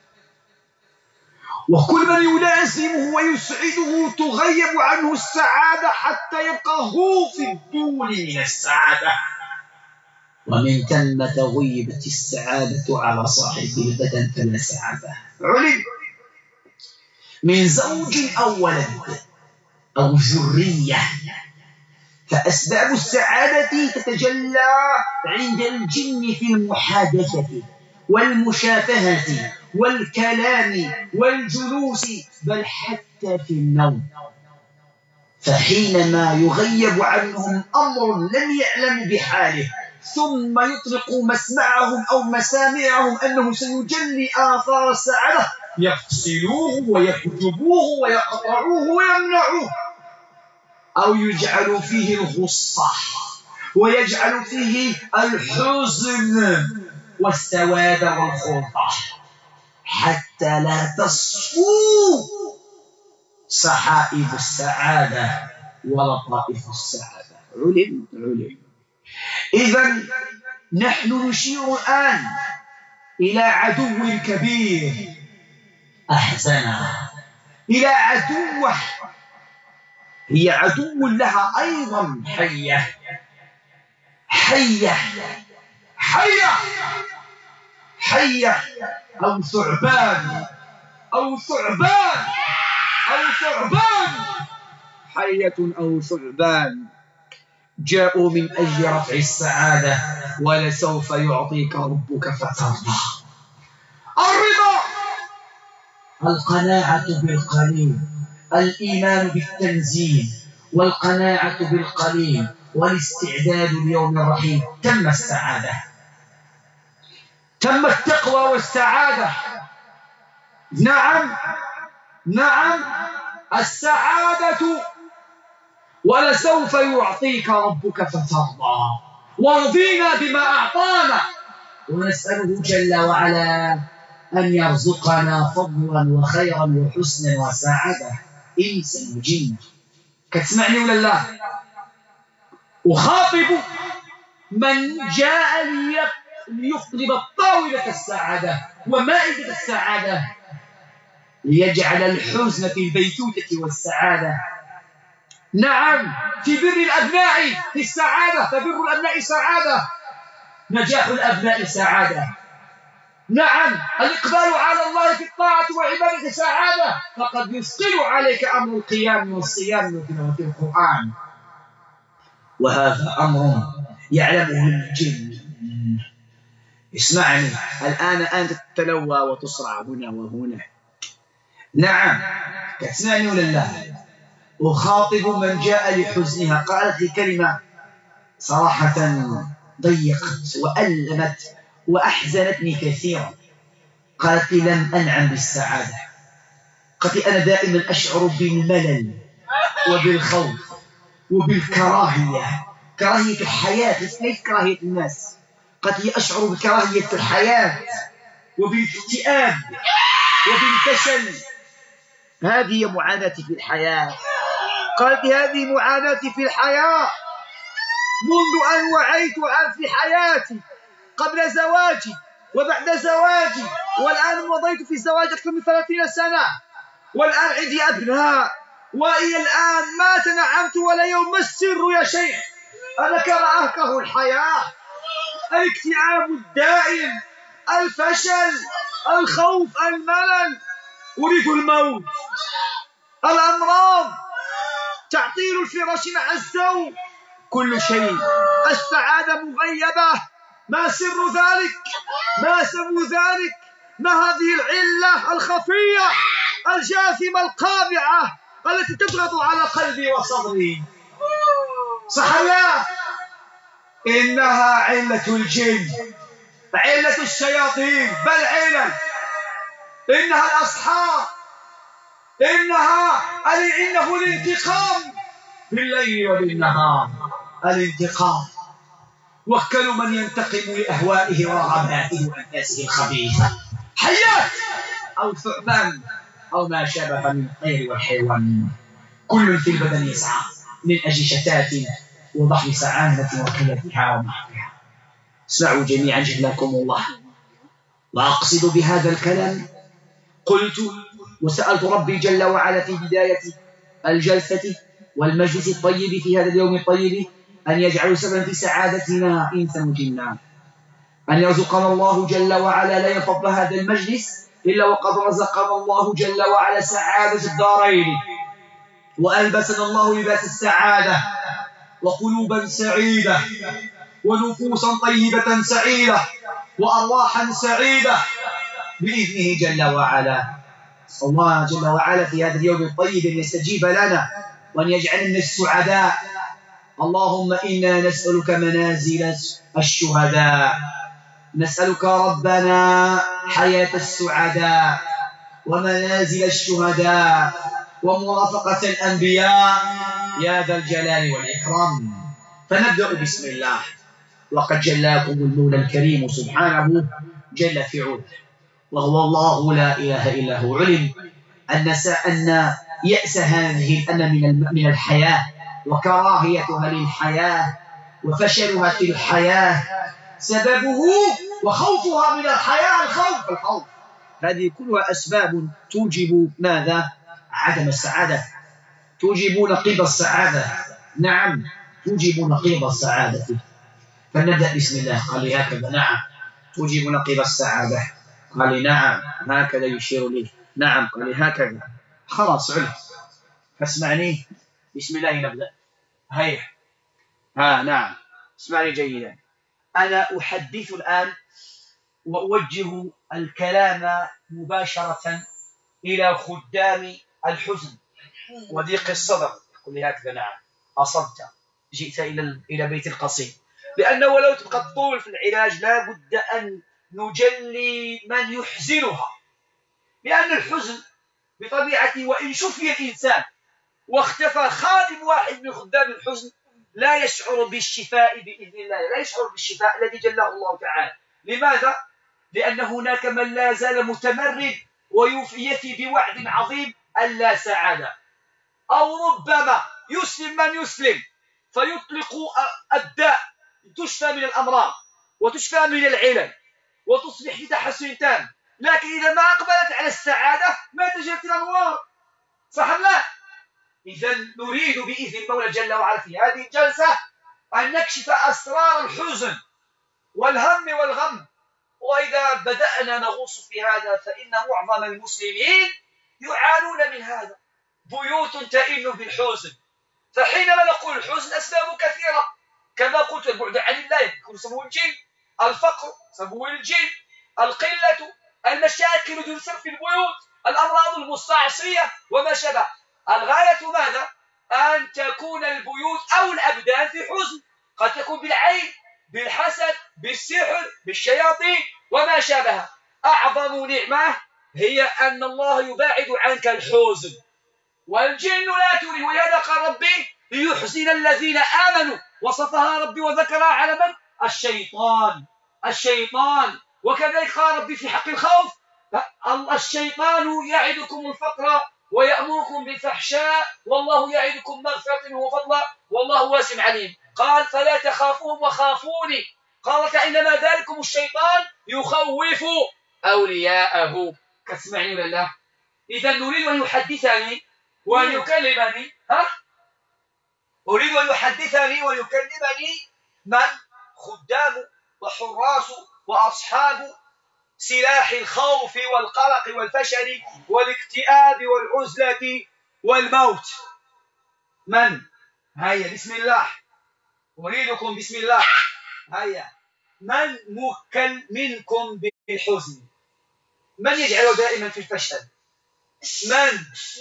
وكل من يلازمه ويسعده تغيب عنه السعادة حتى يبقى هو في الدون من السعادة، ومن ثم تغيبت السعادة على صاحب البدن فلا سعادة. علم من زوج أو ولد أو ذرية، فأسباب السعادة تتجلى عند الجن في المحادثة والمشافهة والكلام والجلوس، بل حتى في النوم. فحينما يغيب عنهم أمر لم يعلموا بحاله ثم يطلق مسمعهم أو مسامعهم أنه سيجلي آثار السعادة، يفصلوه ويحجبوه ويقطعوه ويمنعوه، أو يجعل فيه الغصة ويجعل فيه الحزن والسواد والخلطة، حتى لا تصفو سحائب السعادة ولطائف السعادة. علم علم. إذن نحن نشير الآن إلى عدو كبير أحزنا، إلى عدوة هي عدو لها أيضا حية حية حية حية أو ثعبان أو ثعبان أو ثعبان حية أو ثعبان. جاءوا من أجل رفع السعادة، ولسوف يعطيك ربك فترضى. الرضا، القناعة بالقليل، الإيمان بالتنزيل، والقناعة بالقليل، والاستعداد ليوم الرحيل. تم السعادة، تم التقوى والسعادة. نعم نعم السعادة، ولسوف يعطيك ربك فترضى. ورضينا بما أعطانا، ونسأله جل وعلا أن يرزقنا فضلا وخيرا وحسنا وسعادة إنسا وجنا. كتسمعني ولا لا؟ أخاطب من جاء ليقلب طاولة السعادة ومائدة السعادة، ليجعل الحزن في البيتوتة والسعادة. نعم، في بر الأبناء في السعادة، فبر الأبناء سعادة، نجاح الأبناء سعادة. نعم، الإقبال على الله في الطاعة والعبادة سعادة، فقد يثقل عليك أمر القيام والصيام وتلاوة القرآن، وهذا أمر يعلمه الجن. اسمعني الآن، أنت تتلوى وتصرع هنا وهنا. نعم، كتسمعني ولا لا؟ أخاطب من جاء لحزنها. قالت لي كلمة صراحة ضيقت وألمت وأحزنتني كثيرا. قالت لي لم أنعم بالسعادة. قالت لي أنا دائما أشعر بالملل وبالخوف وبالكراهية، كراهية الحياة ليس كراهية الناس. قالت لي أشعر بكراهية الحياة وبالاكتئاب وبالفشل. هذه معاناتي في الحياة. قالت لي هذه معاناتي في الحياة منذ أن وعيت في حياتي، قبل زواجي وبعد زواجي، والآن مضيت في الزواج أكثر من ثلاثين سنة، والآن عندي أبناء، وإلى الآن ما تنعمت ولا يوم. ما السر يا شيخ؟ أنا كما أكره الحياة، الاكتئاب الدائم، الفشل، الخوف، الملل، أريد الموت، الأمراض، تعطيل الفراش مع الزوج، كل شيء. السعادة مغيبة. ما سر ذلك؟ ما سبب ذلك؟ ما هذه العلة الخفية الجاثمة القابعة التي تضغط على قلبي وصدري؟ صح لا؟ إنها علة الجن، علة الشياطين، بل علة. إنها الأصحاب، إنها إنه الانتقام بالليل وبالنهار. الانتقام، وكلوا من ينتقم لأهوائه ورغباته وأنفاسه الخبيثة، حيات أو ثعبان أو ما شابه من الطير والحيوان، كل في البدن يسعى من أجل شتات وضحي سعادة وكيتها ومحكها. اسمعوا جميعا جهلكم الله. وأقصد بهذا الكلام، قلت وسألت ربي جل وعلا في بداية الجلسة والمجلس الطيب في هذا اليوم الطيب أن يجعل سببا في سعادتنا إنسا وجنا، أن يرزقنا الله جل وعلا لا ينفض هذا المجلس إلا وقد رزقنا الله جل وعلا سعادة الدارين، وألبسنا الله لباس السعادة، وقلوبا سعيدة، ونفوسا طيبة سعيدة، وأرواحا سعيدة بإذنه جل وعلا. الله جل وعلا في هذا اليوم الطيب أن يستجيب لنا وأن يجعلنا السعداء. اللهم إنا نسألك منازل الشهداء، نسألك ربنا حياة السعداء ومنازل الشهداء ومرافقة الأنبياء يا ذا الجلال والإكرام. فنبدأ بسم الله. وقد جلاكم المولى الكريم سبحانه جل في عوده، وهو الله لا إله إلا هو. علم أن أن يأس هذه الأن من الحياة وكراهيتها للحياة وفشلها في الحياة سببه وخوفها من الحياة، الخوف الخوف هذه كلها أسباب توجب ماذا؟ عدم السعادة، توجب نقيض السعادة. نعم، توجب نقيض السعادة. فنبدأ بسم الله. قال لي هكذا. نعم. توجب نقيض السعادة. قال لي نعم. هكذا يشير لي. نعم. قال لي هكذا. خلاص علم. فاسمعني. بسم الله نبدأ. هيا. ها نعم، اسمعني جيدا. أنا أحدث الآن وأوجه الكلام مباشرة إلى خدام الحزن وضيق الصدر. قل لي هكذا، نعم أصبت، جئت إلى إلى بيت القصيد، لأنه ولو تبقى الطول في العلاج لا بد أن نجلي من يحزنها، لأن الحزن بطبيعته وإن شفي الإنسان واختفى خادم واحد من خدام الحزن لا يشعر بالشفاء بإذن الله، لا يشعر بالشفاء الذي جله الله تعالى. لماذا؟ لأن هناك من لا زال متمرد ويفي بوعد عظيم اللا سعادة، أو ربما يسلم من يسلم فيطلق الداء، تشفى من الأمراض وتشفى من العلل وتصبح في تحسن تام، لكن إذا ما أقبلت على السعادة ما تجرت الأنوار، صح أم لا؟ إذا نريد بإذن المولى جل وعلا في هذه الجلسة أن نكشف أسرار الحزن والهم والغم. وإذا بدأنا نغوص في هذا فإن معظم المسلمين يعانون من هذا، بيوت تئن بالحزن. فحينما نقول الحزن أسباب كثيرة كما قلت، البعد عن الله يكون سبب الجن، الفقر سبب الجن، القلة، المشاكل تنشر في البيوت، الأمراض المستعصية وما شابه. الغاية ماذا؟ أن تكون البيوت أو الأبدان في حزن، قد تكون بالعين، بالحسد، بالسحر، بالشياطين وما شابه. أعظم نعمة هي أن الله يباعد عنك الحزن، والجن لا تريد. ولهذا قال ربي ليحزن الذين آمنوا، وصفها ربي وذكرها على من؟ الشيطان، الشيطان. وكذلك قال ربي في حق الخوف الشيطان يعدكم الفقر ويأمركم بالفحشاء والله يعدكم مغفرة وفضلا والله واسع عليم. قال فلا تخافوهم وخافوني، قال فإنما ذلكم الشيطان يخوف أولياءه. كسمعني ولا لا؟ إذا نريد أن يحدثني وأن يكلمني، ها؟ أريد أن يحدثني ويكلمني من؟ خدام وحراس وأصحاب سلاح الخوف والقلق والفشل والاكتئاب والعزلة والموت. من؟ هيا بسم الله، أريدكم بسم الله. هيا، من موكل منكم بالحزن؟ من يجعله دائما في الفشل؟ من؟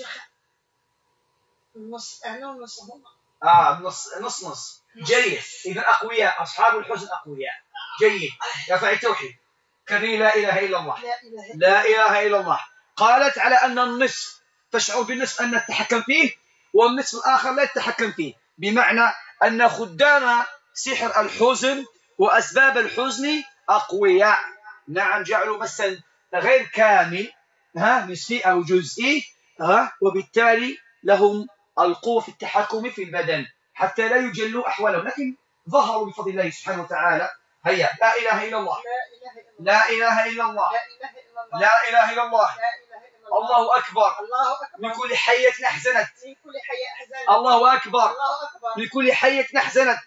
النص أنا ونص هم. آه نص نص نص. جيد، إذا أقوياء، أصحاب الحزن أقوياء. جيد، رفع التوحيد. كري لا إله إلا الله، لا إله إلا الله. قالت على أن النصف تشعر بالنصف أن نتحكم فيه والنصف الآخر لا يتحكم فيه، بمعنى أن خدام سحر الحزن وأسباب الحزن أقوياء. نعم، جعلوا مثلا غير كامل، ها، نصفي أو جزئي، ها، وبالتالي لهم القوة في التحكم في البدن حتى لا يجلوا أحوالهم، لكن ظهروا بفضل الله سبحانه وتعالى. هيا، لا إله إلا الله، لا إله إلا الله، لا إله إلا الله، الله أكبر، من كل حية أحزنت، الله أكبر، من كل حية أحزنت،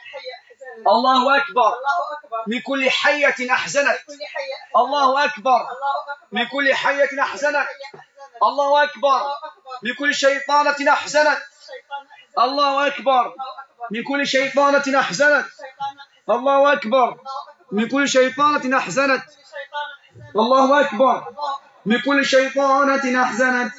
الله أكبر، من كل حية أحزنت، الله أكبر، من كل حية أحزنت، الله أكبر، من كل شيطانة أحزنت، الله أكبر، من كل شيطانة أحزنت، الله أكبر، من كل شيطانة أحزنت، الله أكبر، من كل شيطانة أحزنت،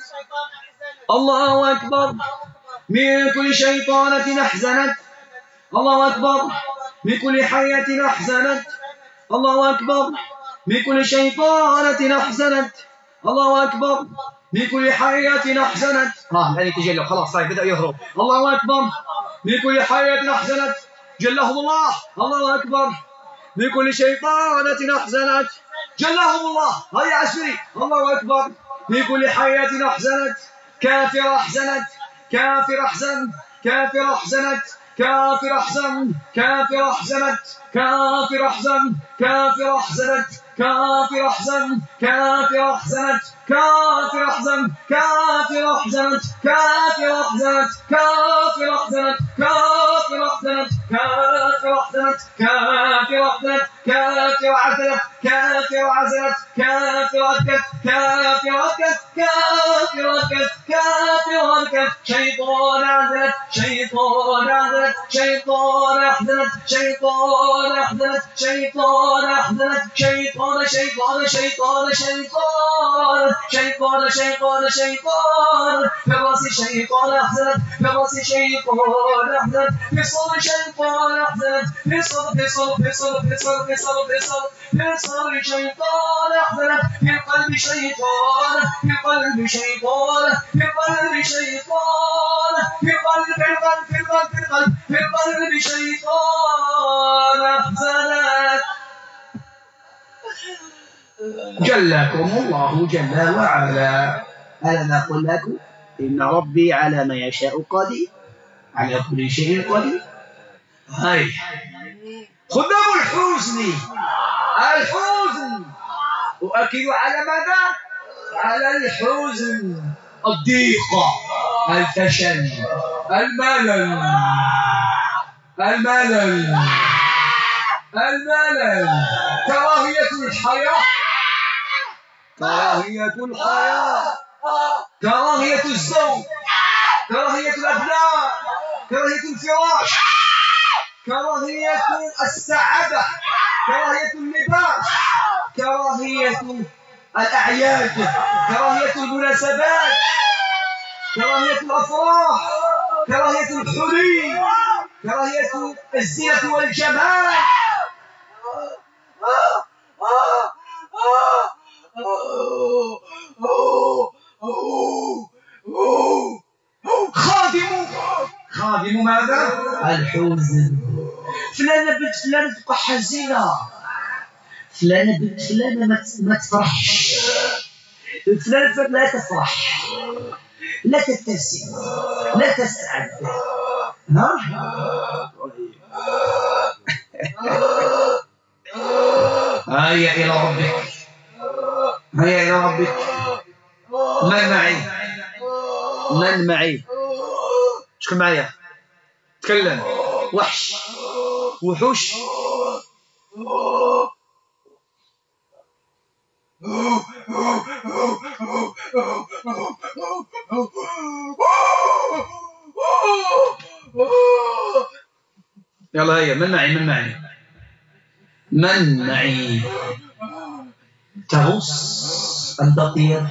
الله أكبر، من كل شيطانة أحزنت، الله أكبر، من كل حية أحزنت، الله أكبر، من كل شيطانة أحزنت، الله أكبر، من كل حية أحزنت. ها الآن يتجلى خلاص، طيب بدأ يهرب. الله أكبر، من كل حية أحزنت، جلهم الله. الله أكبر، من كل شيطانة أحزنت، جلهم الله. هيا عسري. الله أكبر، من كل حية أحزنت، كافر أحزنت، كافر أحزنت، كافر أحزنت، كافر أحزن، كافر أحزنت، كافر أحزن، كافر أحزنت، كافر أحزن، كافر أحزنت، كافر أحزن، كافر أحزنت، كافر أحزنت، كافر أحزنت، كافر أحزنت، كافر أحزنت، كافر أحزنت، كافر عزلت، كافر عزلت، كافر أكت، كافر أكت، كافر أكت، كافر الكف شيطان أحزنت شيطان أحزنت شيطان أحزنت شيطان أحزنت شيطان أحزنت شيطان شيطان شيطان شيطان شيطان شيطان شيطان في الرأس شيطان أحزنت في الرأس شيطان أحزنت في الصدر شيطان أحزنت في الصدر في الصدر في الصدر في الصدر في الصدر في الصدر في الصدر شيطان أحزنت في القلب شيطان في القلب شيطان في القلب شيطان في القلب في القلب في القلب في القلب في القلب شيطان أحزنت. جلكم الله جل وعلا. ألم أقل لكم إن ربي على ما يشاء قدير على كل شيء قدير. هاي خدام الحزن الحزن أؤكد على ماذا؟ على الحزن، الضيق، الفشل، الملل الملل الملل كراهية الحياة كراهية الحياة كراهية الزوج كراهية الأبناء كراهية الفراش كراهية السعادة كراهية اللباس كراهية الأعياد كراهية المناسبات كراهية الأفراح كراهية الحلي كراهية الزينة والجمال. خادم خادم ماذا؟ الحزن. فلانة بنت فلانة تبقى حزينة، فلانة بنت فلانة ما تفرحش، فلانة لا تفرح لا تبتسم لا تسعد. ها؟ هيا إلى ربك هيا إلى ربك. من معي؟ من معي؟ شكون معايا؟ تكلم. وحش وحوش يلا هيا. من معي؟ من معي؟ من معي؟ تغص أم تطير؟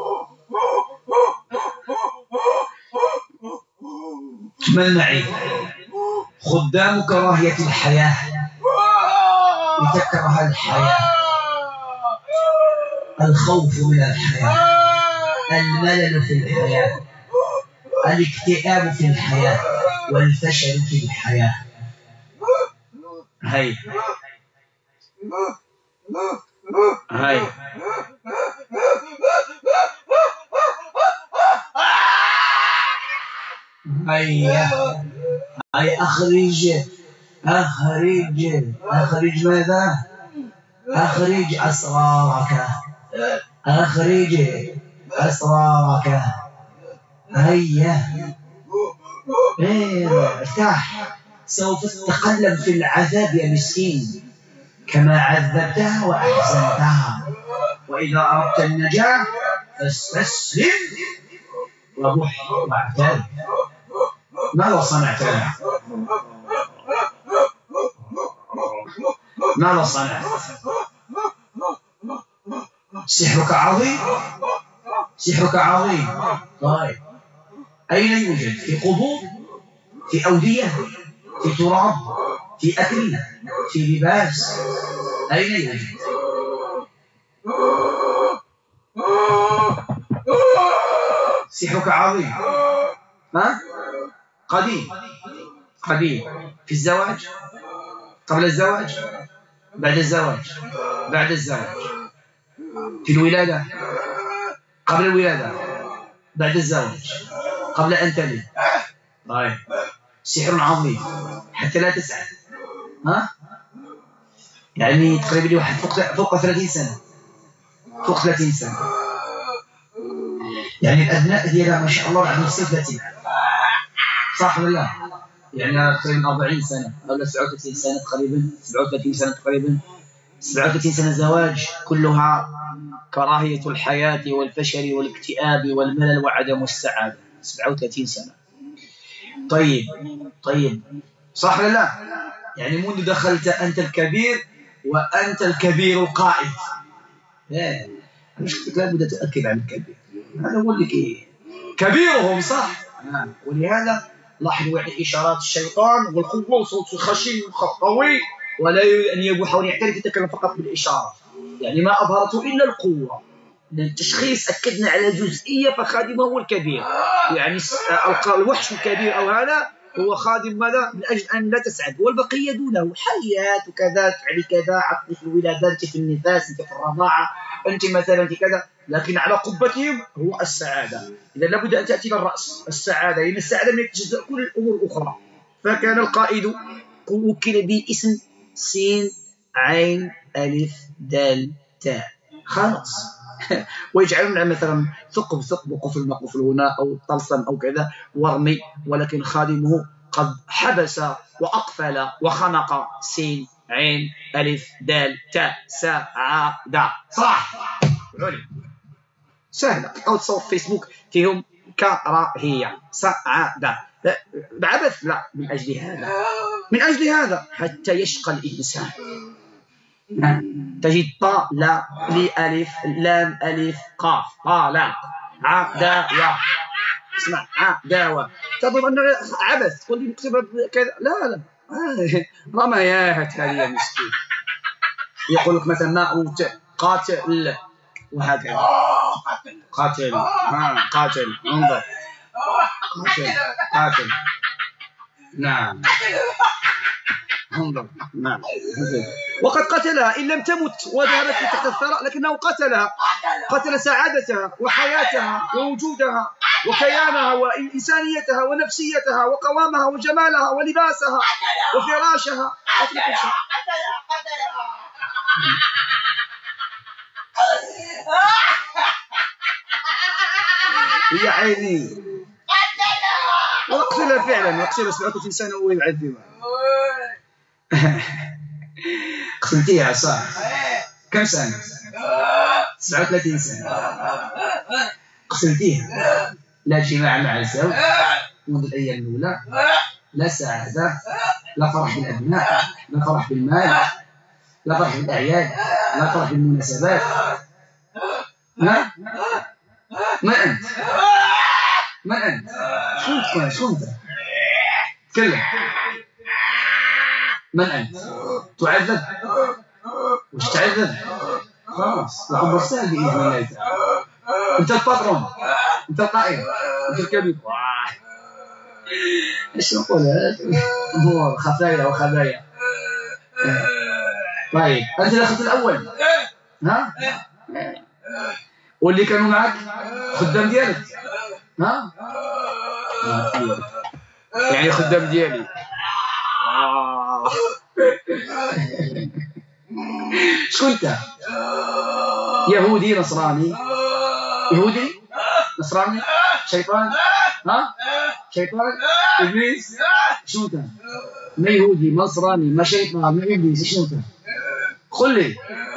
من معي؟ خدام كراهية الحياة لتكره الحياة، الخوف من الحياة، الملل في الحياة، الاكتئاب في الحياة، والفشل في الحياة. هاي هاي هيا هاي أخرج أخرج أخرج ماذا؟ أخرج أسرارك أخرج أسرارك. هيا إيه ارتاح. سوف تتقلب في العذاب يا مسكين كما عذبتها وأحزنتها. وإذا أردت النجاة فاستسلم وبح واعترف. ماذا صنعت لنا؟ ماذا صنعت؟ سحرك عظيم سحرك عظيم. طيب أين يوجد؟ في قبور، في أودية، في تراب، في أكل، في لباس. أين يوجد؟ سحرك عظيم. ها؟ قديم قديم. في الزواج، قبل الزواج، بعد الزواج، بعد الزواج، في الولادة، قبل الولادة، بعد الزواج، قبل أن تلد. طيب سحر عظيم حتى لا تسعد. ها؟ يعني تقريبا لي واحد فوق فوق ثلاثين سنة، فوق ثلاثين سنة. يعني الأبناء ديالها ما شاء الله عندهم ثلاثين، صح ولا لا؟ يعني تقريبا أربعين سنة أو سبعة وثلاثين سنة تقريبا، سبعة وثلاثين سنة تقريبا، سبعة وثلاثين سنة زواج، كلها كراهية الحياة والفشل والاكتئاب والملل وعدم السعادة. سبعة وثلاثين سنة. طيب طيب صح ولا لا؟ يعني منذ دخلت أنت الكبير وأنت الكبير القائد. لا مش قلت لابد تؤكد عن الكبير، هذا هو اللي كي كبيرهم صح. آه. ولهذا لاحظوا يعني إشارات الشيطان والقوة وصوت خشن قوي، ولا يريد أن يبوح ويعترف، يتكلم فقط بالإشارة، يعني ما أظهرته إلا القوة. التشخيص أكدنا على جزئية، فخادمه هو الكبير، يعني الوحش الكبير أو هذا هو خادم ماذا؟ من أجل أن لا تسعد، والبقية دونه حيات وكذا، تفعلي كذا، عقلي في الولادة، أنت في النفاس، أنت في الرضاعة، أنت مثلا أنت كذا، لكن على قبتهم هو السعادة. إذا لابد أن تأتي للرأس السعادة، لأن السعادة من تجزء كل الأمور الأخرى. فكان القائد وكل باسم سين عين ألف دال تاء، خلاص. ويجعلون مثلا ثقب ثقب وقفل ما قفل هنا، أو طلسم أو كذا ورمي، ولكن خادمه قد حبس وأقفل وخنق سين عين ألف دال تاء سعادة. صح سهلة. أو تصور فيسبوك فيهم كراهية سعادة بعبث، لا، من أجل هذا من أجل هذا حتى يشقى الإنسان. تجد طا لا لي ألف لام ألف قاف طالع عداوة. اسمع عداوة، تظن أنه عبث، تقول لي نكتبها كذا، لا لا رميات هذه يا مسكين. يقول لك مثلا ما قاتل وهكذا، قاتل ها قاتل انظر قاتل قاتل نعم انظر نعم. وقد قتلها إن لم تمت وذهبت تحت الثراء، لكنه قتلها، قتل سعادتها وحياتها ووجودها وكيانها وإنسانيتها ونفسيتها وقوامها وجمالها ولباسها وفراشها. يا عيني وقتلها فعلا، وقتلها سبعة وثلاثين سنة وهو يعذبها. قتلتيها صح؟ كم سنة؟ سبعة وثلاثين سنة قتلتيها. لا جماع مع الزوج منذ الأيام الأولى، لا سعادة، لا فرح بالأبناء، لا فرح بالمال، لا فرح بالأعياد، لا فرح بالمناسبات. ها؟ من أنت؟ من أنت؟ شو تكون؟ شو أنت؟ تكلم. من أنت؟ تعذب؟ وش تعذب؟ خلاص الأمر سهل بإذن الله تعالى. أنت الباترون، أنت القائد، أنت الكبير. إيش نقول؟ أمور خفايا وخبايا. طيب أنت الأخت الأول، ها؟ واللي كانوا معك خدام ديالك، ها؟ يعني خدام ديالي. شكون انت؟ يهودي نصراني؟ يهودي نصراني شيطان؟ ها؟ شيطان ابليس؟ شنو انت؟ ما يهودي ما نصراني ما شيطان ما ابليس، شنو انت؟ قل لي.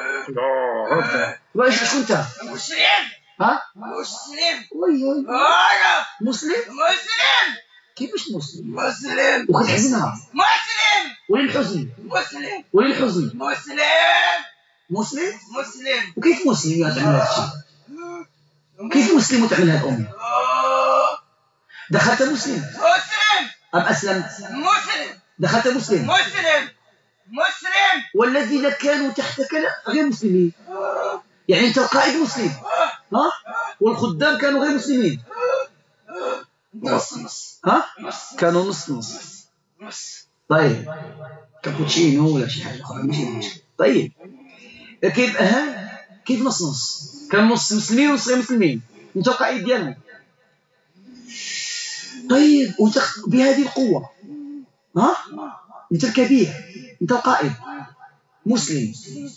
وايش شنو انت؟ مسلم. ها؟ مسلم. وي وي مسلم؟ مسلم. كيفاش مسلم؟ مسلم. وكتحزنها؟ مسلم. وليه الحزن؟ مسلم. وليه الحزن؟ مسلم. مسلم؟ مسلم. وكيف مسلم تعمل هذا الشيء؟ كيف مسلم وتعمل هذا الأمور؟ دخلت مسلم؟ مسلم. أم أسلمت؟ مسلم. دخلت مسلم؟ مسلم. مسلم. والذين كانوا تحتك غير مسلمين، يعني أنت القائد مسلم، ها؟ والخدام كانوا غير مسلمين، نص نص. ها؟ كانوا نص نص. نص. طيب كابوتشينو ولا شي حاجة أخرى ماشي مشكل. طيب كيف أها؟ كيف نص نص؟ كان نص مسلمين ونص غير مسلمين، أنت القائد ديالهم. طيب وأنت بهذه القوة، ها؟ أنت الكبير، أنت القائد، مسلم،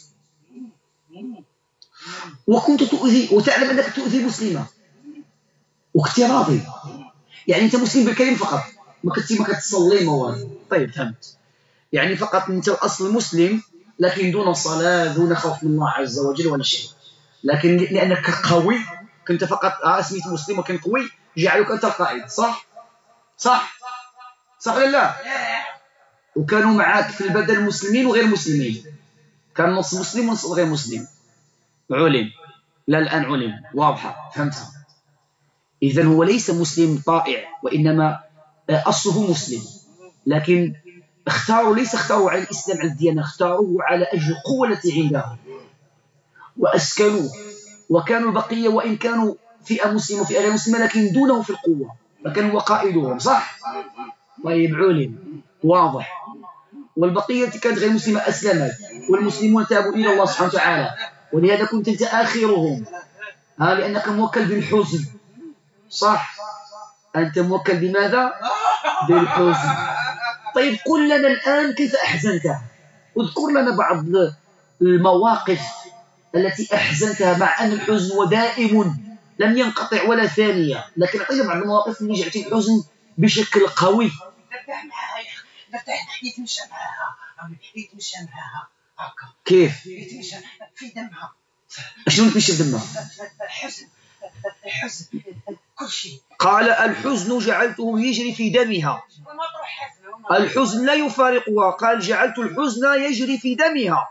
وكنت تؤذي وتعلم أنك تؤذي مسلمة، وكنت راضي، يعني أنت مسلم بالكلمة فقط، ما كنت ما كتصلي مواد. طيب فهمت، يعني فقط أنت الأصل مسلم، لكن دون صلاة دون خوف من الله عز وجل ولا شيء، لكن لأنك قوي كنت فقط آه اسميت مسلم وكان قوي، جعلوك أنت القائد. صح صح صح ولا لا؟ وكانوا معاك في البدن مسلمين وغير مسلمين، كان نص مسلم ونص غير مسلم. علم، لا الآن علم واضحة فهمتها. إذن هو ليس مسلم طائع، وإنما أصله مسلم، لكن اختاروا ليس اختاروا على الإسلام على الديانة، اختاروه على أجل القوة التي عنده وأسكنوه. وكانوا البقية وإن كانوا فئة مسلمة وفئة غير مسلمة لكن دونه في القوة، فكان هو قائدهم. صح؟ طيب علم واضح. والبقية كانت غير مسلمة أسلمت، والمسلمون تابوا إلى الله سبحانه وتعالى، ولهذا كنت أنت آخرهم، ها لأنك موكل بالحزن. صح؟ أنت موكل بماذا؟ بالحزن. طيب قل لنا الآن كيف أحزنتها، اذكر لنا بعض المواقف التي أحزنتها، مع أن الحزن ودائم لم ينقطع ولا ثانية، لكن أعطينا بعض المواقف اللي جعلت الحزن بشكل قوي. نرتاح معاها، نرتاح يتمشى معاها، يتمشى معاها هكا. كيف؟ يتمشى في دمها. شنو تمشي في دمها؟ الحزن، الحزن كل شيء. قال الحزن جعلته يجري في دمها. الحزن لا يفارقها، قال جعلت الحزن يجري في دمها.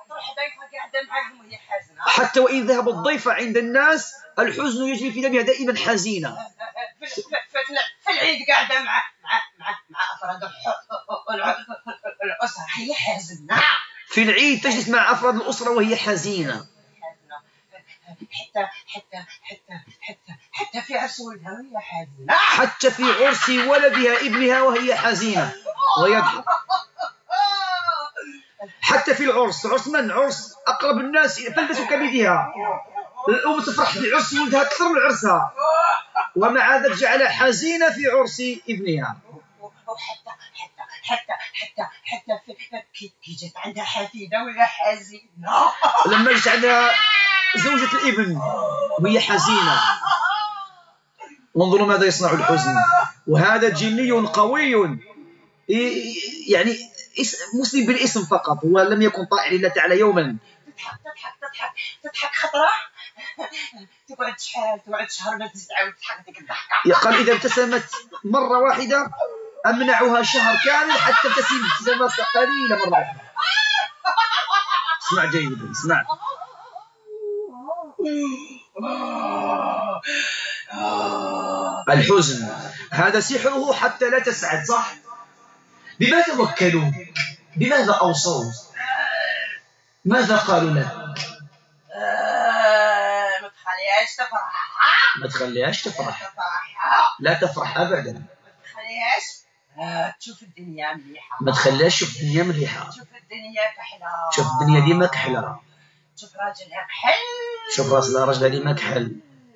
حتى وإن ذهب الضيف عند الناس الحزن يجري في دمها دائما حزينة. في العيد قاعدة مع مع مع مع أفراد الأسرة هي حزينة. في العيد تجلس مع أفراد الأسرة وهي حزينة. حتى حتى حتى حتى حتى في عرس ولدها وهي حزينة. حتى في عرس ولدها ابنها وهي حزينة ويضحك. حتى في العرس، عرس من؟ عرس أقرب الناس تلبس كبدها. الأم تفرح بعرس ولدها أكثر من عرسها، ومع ذلك جعلها حزينة في عرس ابنها. وحتى حتى حتى حتى حتى في كي جات عندها حفيدة وهي حزينة. لما جات عندها زوجة الابن وهي حزينة. وانظروا ماذا يصنع الحزن. وهذا جني قوي، يعني مسلم بالاسم فقط، هو لم يكن طائع لله تعالى يوما. تضحك تضحك تضحك تضحك خطرة تقعد شحال تقعد شهر ما تعاود تضحك ديك الضحكة. قال إذا ابتسمت مرة واحدة أمنعها شهر كامل حتى تبتسم ابتسامة قليلة مرة واحدة. اسمع جيدا، اسمع. الحزن هذا سحره حتى لا تسعد. صح؟ بماذا وكلوك؟ بماذا أوصوك؟ ماذا قالوا لك؟ ما تخليهاش تفرح. ما تخليهاش تفرح. لا تفرح أبدا. ما تخليهاش تشوف الدنيا مليحة. ما تخليهاش تشوف الدنيا مليحة. تشوف الدنيا كحلة. شوف الدنيا ديما كحلة. شوف راجلها كحل. شوف راسلها راجلها ديما كحل.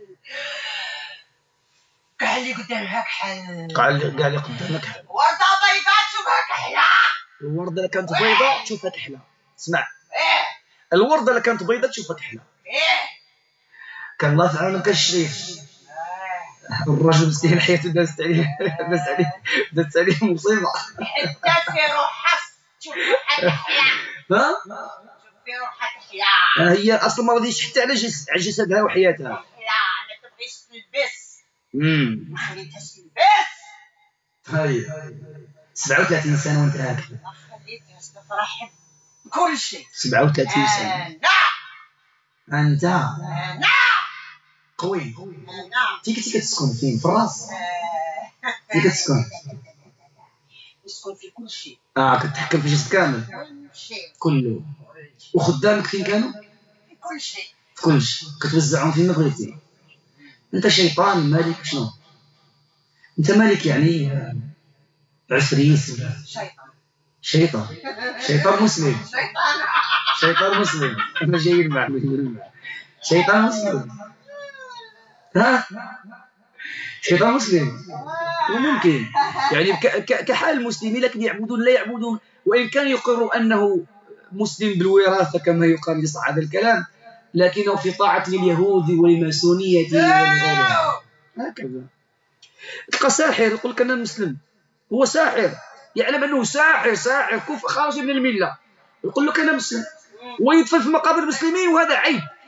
كاع اللي قدامها كحل. كاع اللي قدامها كحل. وردة بيضاء تشوفها كحلة. الوردة اللي كانت بيضاء تشوفها كحلة. اسمع. إيه. الوردة اللي كانت بيضاء تشوفها كحلة. إيه. كان الله في عونك الشريف. الرجل مسكين حياته دازت عليه دازت عليه دازت عليه مصيبة. حتى في روحها تشوف روحها كحلة. ها؟ تشوف في روحها كحلة. هي أصلا ما رضيتش حتى على جسدها وحياتها. لا ما تبغيش تلبس. امم ما خليتهاش تلبس. طيب سبعة وثلاثين سنة وأنت هكذا. ما خليتهاش تفرح بكل شيء. سبعة وثلاثين سنة. أنا أنت أنا قوي. أنا تيك تيك تسكن فين؟ في الراس. تيك تسكن. تسكن في كل شيء. آه كتحكم في الجسد كامل. كل شيء. كله. وخدامك فين كانوا؟ في كل شيء. في كل شيء. كتوزعهم فين ما بغيتي. أنت شيطان مالك شنو؟ أنت مالك يعني عفريت ولا؟ شيطان. شيطان. شيطان مسلم. شيطان. شيطان مسلم. أنا جاي معك. شيطان مسلم. ها؟ شيطان مسلم. وممكن يعني كحال المسلمين لكن يعبدون لا يعبدون، وإن كان يقر أنه مسلم بالوراثة كما يقال يصعد الكلام، لكنه في طاعة لليهود والماسونية وغيرها. هكذا تلقى ساحر يقول لك أنا مسلم، هو ساحر يعلم أنه ساحر ساحر كفر خارج من الملة، يقول لك أنا مسلم ويدفن في مقابر المسلمين، وهذا عيب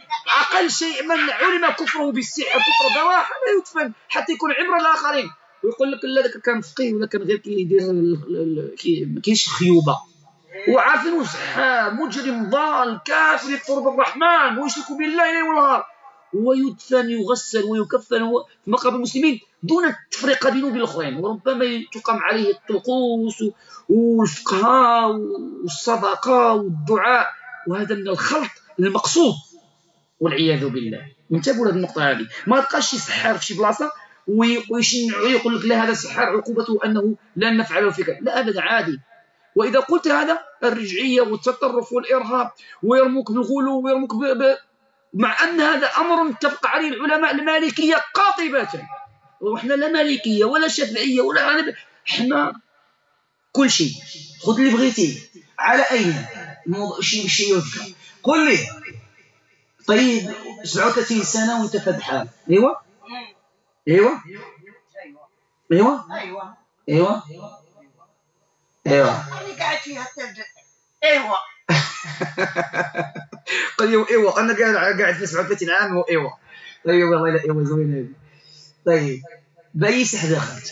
أقل شيء من علم كفره بالسحر كفر بواح لا يدفن حتى يكون عبرة للآخرين. ويقول لك لا ذاك كان فقيه ولا كان غير كيدير ما كاينش خيوبة وعارفين سحار مجرم ضال كافر يكفر بالرحمن ويشرك بالله ليل ونهار، ويدفن يغسل ويكفن في مقابر المسلمين دون التفرقة بينه وبين الآخرين. وربما تقام عليه الطقوس والفقه والصدقة والدعاء، وهذا من الخلط المقصود والعياذ بالله. انتبهوا لهذه النقطة هذه، ما تبقاش شي سحار في شي بلاصة ويشنع ويقول لك لا هذا سحار عقوبته أنه لن نفعله فيك، لا أبدا عادي. وإذا قلت هذا الرجعية والتطرف والإرهاب ويرموك بالغلو ويرموك ب... ب... مع أن هذا أمر اتفق عليه العلماء المالكية قاطبة، وإحنا لا مالكية ولا شافعية ولا حنبلة، إحنا كل شيء. خذ اللي بغيتي على أين الموضوع شيء شيء يذكر. قل لي طيب سبعة وثلاثين سنة وأنت فدحان. أيوة أيوة أيوة ايوه أيوة أيوة انا قاعد فيها الثلج. ايوه قل لي أيوة أنا قاعد قاعد في سبعة وثلاثين عام وأيوة. طيب والله لا أيوة زوينة هذه. طيب بأي سحر دخلت؟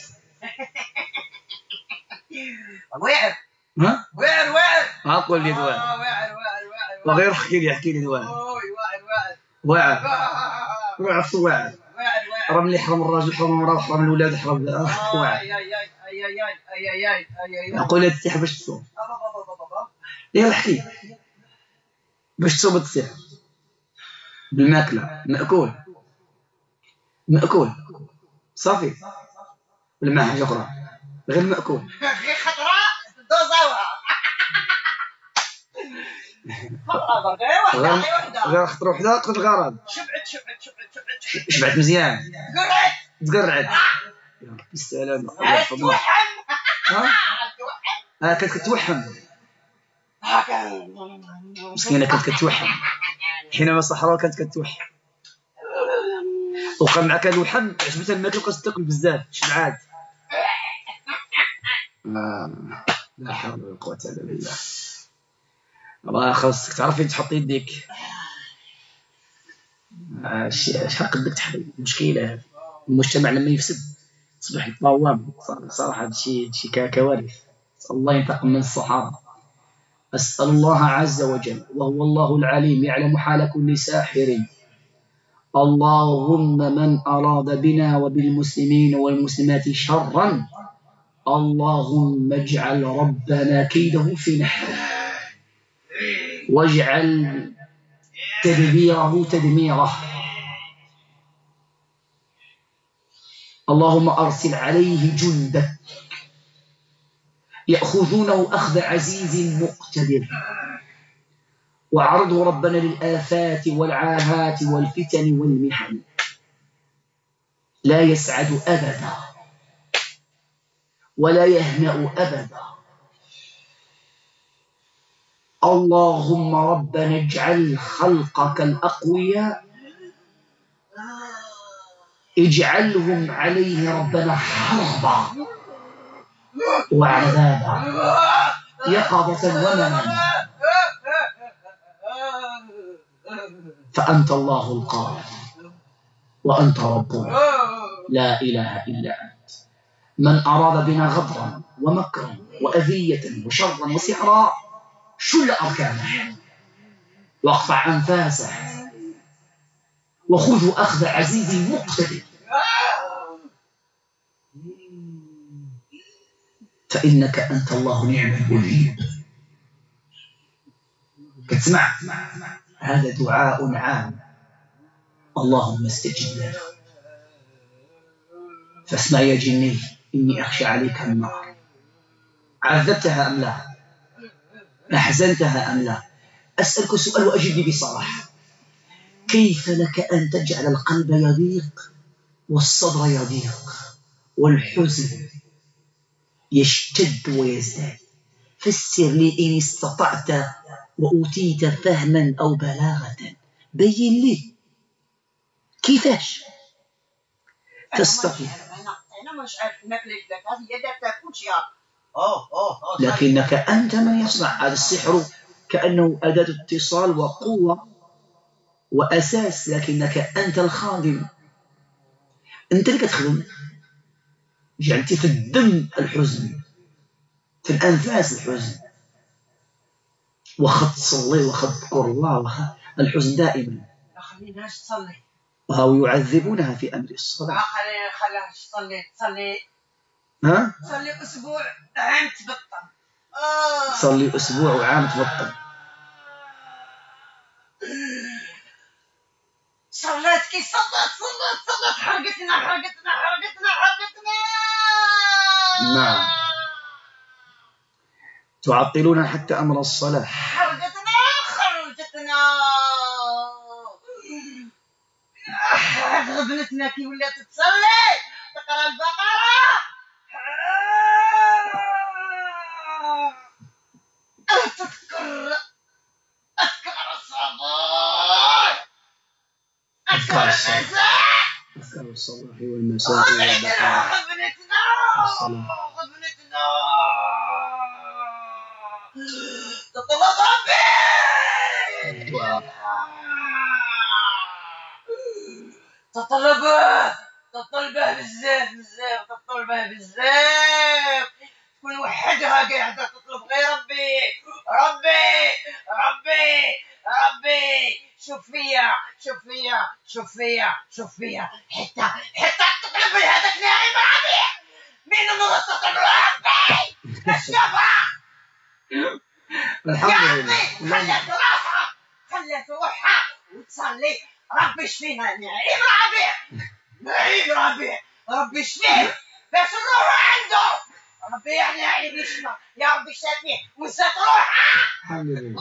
وعر ها؟ وعر وعر ها قول لي دواء. اه وعر وعر وعر وغير احكي لي احكي لي دواء. اوي وعر وعر واعر آه. واعر في واعر وعر وعر رملي حرم الراجل حرم المرأة حرم الولاد حرم آه، واعر. اي اي اي اي اي اي اي اي اي أقول لك تسيح باش تصوم. يلا احكي باش تصوم تسيح بالماكلة مأكول مأكول صافي ولا مع حاجة أخرى غير مأكول غير خطرة دوزاوها خطرة برك واحدة غير واحدة غير خطرة وحدة تقتل الغرض. شبعت شبعت شبعت شبعت شبعت مزيان قرعت تقرعت. يا بالسلامة الله يحفظك. توحم ها؟ توحم آه كانت كتوحم هكا مسكينة كانت كتوحم حينما صحراء كانت كتوحم وقع معك الوحم عجبتها الماكلة وبقات تاكل بزاف شبعات. آه. لا حول ولا قوة إلا بالله. والله خاصك تعرف فين تحط يديك. آه شحال قدك تحري مشكلة هذه. المجتمع لما يفسد تصبح الطوام صراحة هادشي هادشي كوارث. الله ينتقم من الصحابة. أسأل الله عز وجل وهو الله العليم يعلم حال كل ساحر. اللهم من أراد بنا وبالمسلمين والمسلمات شرا اللهم اجعل ربنا كيده في نحره واجعل تدبيره تدميره. اللهم أرسل عليه جندك يأخذونه أخذ عزيز مقتدر وعرضه ربنا للآفات والعاهات والفتن والمحن لا يسعد أبدا ولا يهنأ أبدا. اللهم ربنا اجعل خلقك الأقوياء اجعلهم عليه ربنا حربا وعذابا يقظة ومناما فأنت الله القادر وأنت ربنا لا إله إلا أنت. من أراد بنا غدرا ومكرا وأذية وشرا وسحرا شل أركانه واقطع أنفاسه وخذ أخذ عزيز مقتدر فإنك أنت الله نعم المجيب. كتسمع هذا دعاء عام اللهم استجب لنا. فاسمع يا جني إني أخشى عليك النار. عذبتها أم لا؟ أحزنتها أم لا؟ أسألك سؤال وأجبني بصراحة. كيف لك أن تجعل القلب يضيق والصدر يضيق والحزن يشتد ويزداد؟ فسر لي إن استطعت وأوتيت فهما أو بلاغة. بين لي كيفاش تستطيع. أنا مش عارف ناكل لك هذه يدها كل شيء. لكنك أنت من يصنع هذا السحر كأنه أداة اتصال وقوة وأساس، لكنك أنت الخادم، أنت اللي كتخدم. جعلتي في الدم الحزن، في الأنفاس الحزن، واخا تصلي واخا تذكر الله واخا الحزن دائما. ما خليناش تصلي، وهو يعذبونها في أمر الصلاة. ما خلينا خلاش تصلي تصلي ها؟ تصلي أسبوع عام تبطل. آه. تصلي أسبوع وعام تبطل. صلات كي صلات صلات صلات حرقتنا حرقتنا حرقتنا حرقتنا. نعم، تعطلون حتى أمر الصلاة. حرقتنا خرجتنا. غبنتنا كي ولات تصلي تقرا البقرة. تذكر أذكار الصباح، أذكار المساء، أذكار الصباح والمساء غبنتنا غبنتنا غبنتنا. تطلب ربي، تطلبه تطلبه بزاف بزاف، تطلبه بزاف، تكون وحدها قاعدة تطلب غير ربي ربي ربي ربي. شوف فيا شوف فيا شوف فيا شوف فيا حتى حتى تطلب هذاك نعيم ربيع من مرة تطلب ربي الشفا. الحمد لله. خلات روحها خلات روحها وتصلي ربي شفينا. نعيم ربيع نعيم ربيع ربي شفيه باش نروحو عنده. ربي يعني نعيم يشفى يا ربي شافيه ونسات روحها. الحمد لله.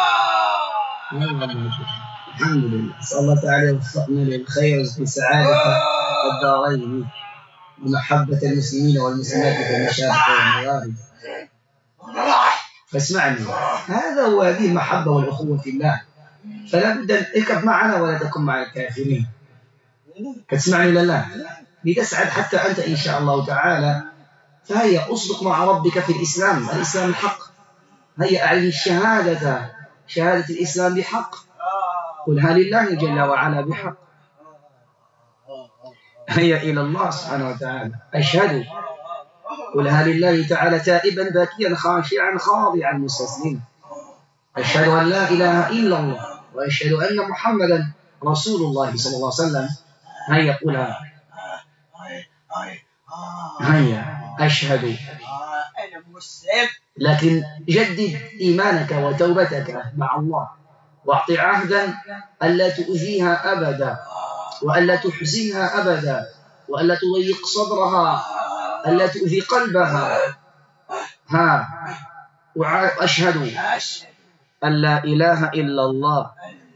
أوه. الحمد لله. أسأل الله تعالى يوفقنا للخير والسعادة الدارين ومحبة المسلمين والمسلمات في المشارق والمغارب. فاسمعني، هذا هو هذه المحبة والأخوة في الله. فلا بد أن اركب معنا ولا تكن مع الكافرين. تسمعني لله لتسعد حتى أنت إن شاء الله تعالى. فهيا أصدق مع ربك في الإسلام، الإسلام الحق. هيا أعلن الشهادة، شهادة الإسلام بحق. قلها لله جل وعلا بحق. هيا إلى الله سبحانه وتعالى. أشهد، قلها لله تعالى تائبا باكيا خاشعا خاضعا مستسلما. أشهد أن لا إله إلا الله وأشهد أن محمدا رسول الله صلى الله عليه وسلم. هيا قلها. هيا أشهد أنا مسلم. لكن جدد إيمانك وتوبتك مع الله، واعط عهدا ألا تؤذيها أبدا، وألا تحزنها أبدا، وألا تضيق صدرها، ألا تؤذي قلبها. ها وأشهد أن لا إله إلا الله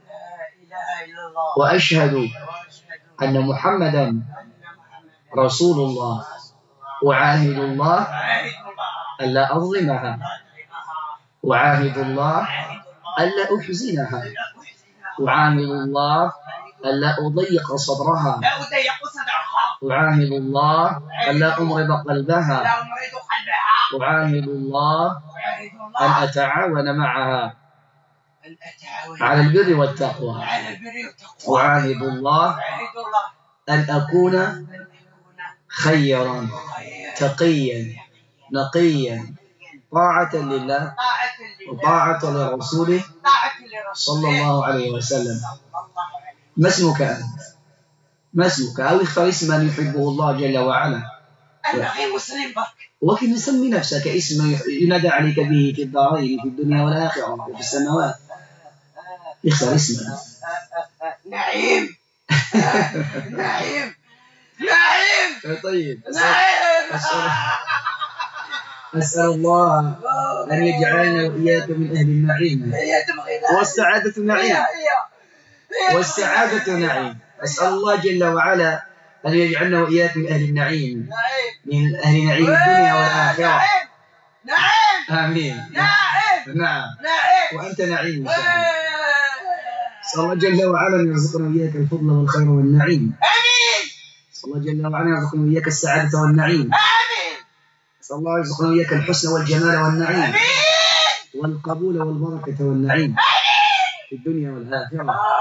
وأشهد أن محمدا رسول الله. أعاهد الله ألا أظلمها، أعاهد الله ألا أحزنها، أعاهد الله ألا أضيق صدرها، أعاهد الله ألا أمرض قلبها، أعاهد الله أن أتعاون معها على البر والتقوى، أعاهد الله أن أكون خيرا تقيا نقيا طاعة لله وطاعة لرسوله صلى الله عليه وسلم. ما اسمك أنت؟ ما اسمك؟ أو اختر اسما يحبه الله جل وعلا. أنا غير مسلم برك. ولكن سمي نفسك اسما ينادى عليك به في الدارين، في الدنيا والآخرة وفي السماوات. اختر اسما. نعيم. نعيم. نعيم. طيب. نعيم. أسأل, أسأل الله أن يجعلنا وإياك من أهل النعيم والسعادة نعيم والسعادة نعيم. أسأل الله جل وعلا أن يجعلنا وإياك من أهل النعيم، من أهل نعيم الدنيا والآخرة. نعيم. آمين. نعيم. نعم. نعيم. وأنت نعيم إن شاء الله. أسأل الله جل وعلا أن يرزقنا وإياك الفضل والخير والنعيم. آمين. أسأل الله جل وعلا أن يرزقنا وإياك السعادة والنعيم. آمين. أسأل الله يرزقنا وإياك الحسن والجمال والنعيم. آمين. والقبول والبركة والنعيم آمين. في الدنيا والآخرة. آمين.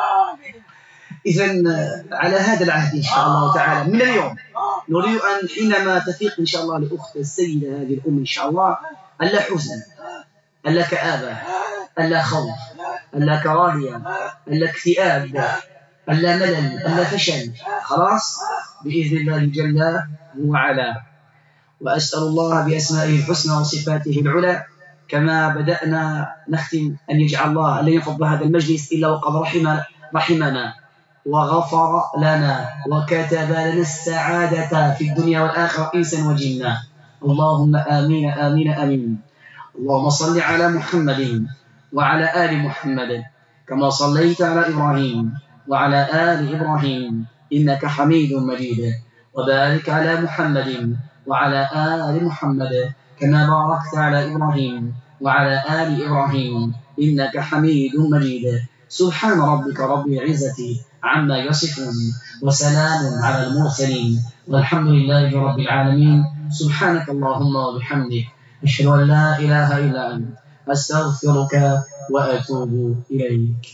إذا على هذا العهد إن شاء الله تعالى من اليوم نريد أن حينما تفيق إن شاء الله لأخت السيدة هذه الأم إن شاء الله ألا حزن، ألا كآبة، ألا خوف، ألا كراهية، ألا اكتئاب، ألا ملل، ألا فشل، خلاص بإذن الله جل وعلا. وأسأل الله بأسمائه الحسنى وصفاته العلى كما بدأنا نختم أن يجعل الله أن يفضل هذا المجلس إلا وقد رحم رحمنا وغفر لنا وكتب لنا السعادة في الدنيا والآخرة إنسا وجنا. اللهم آمين آمين آمين. اللهم صل على محمد وعلى آل محمد كما صليت على إبراهيم وعلى آل إبراهيم إنك حميد مجيد، وبارك على محمد وعلى آل محمد كما باركت على إبراهيم وعلى آل إبراهيم إنك حميد مجيد. سبحان ربك رب العزة عما يصفون وسلام على المرسلين والحمد لله رب العالمين. سبحانك اللهم وبحمدك أشهد أن لا إله إلا أنت أستغفرك وأتوب إليك.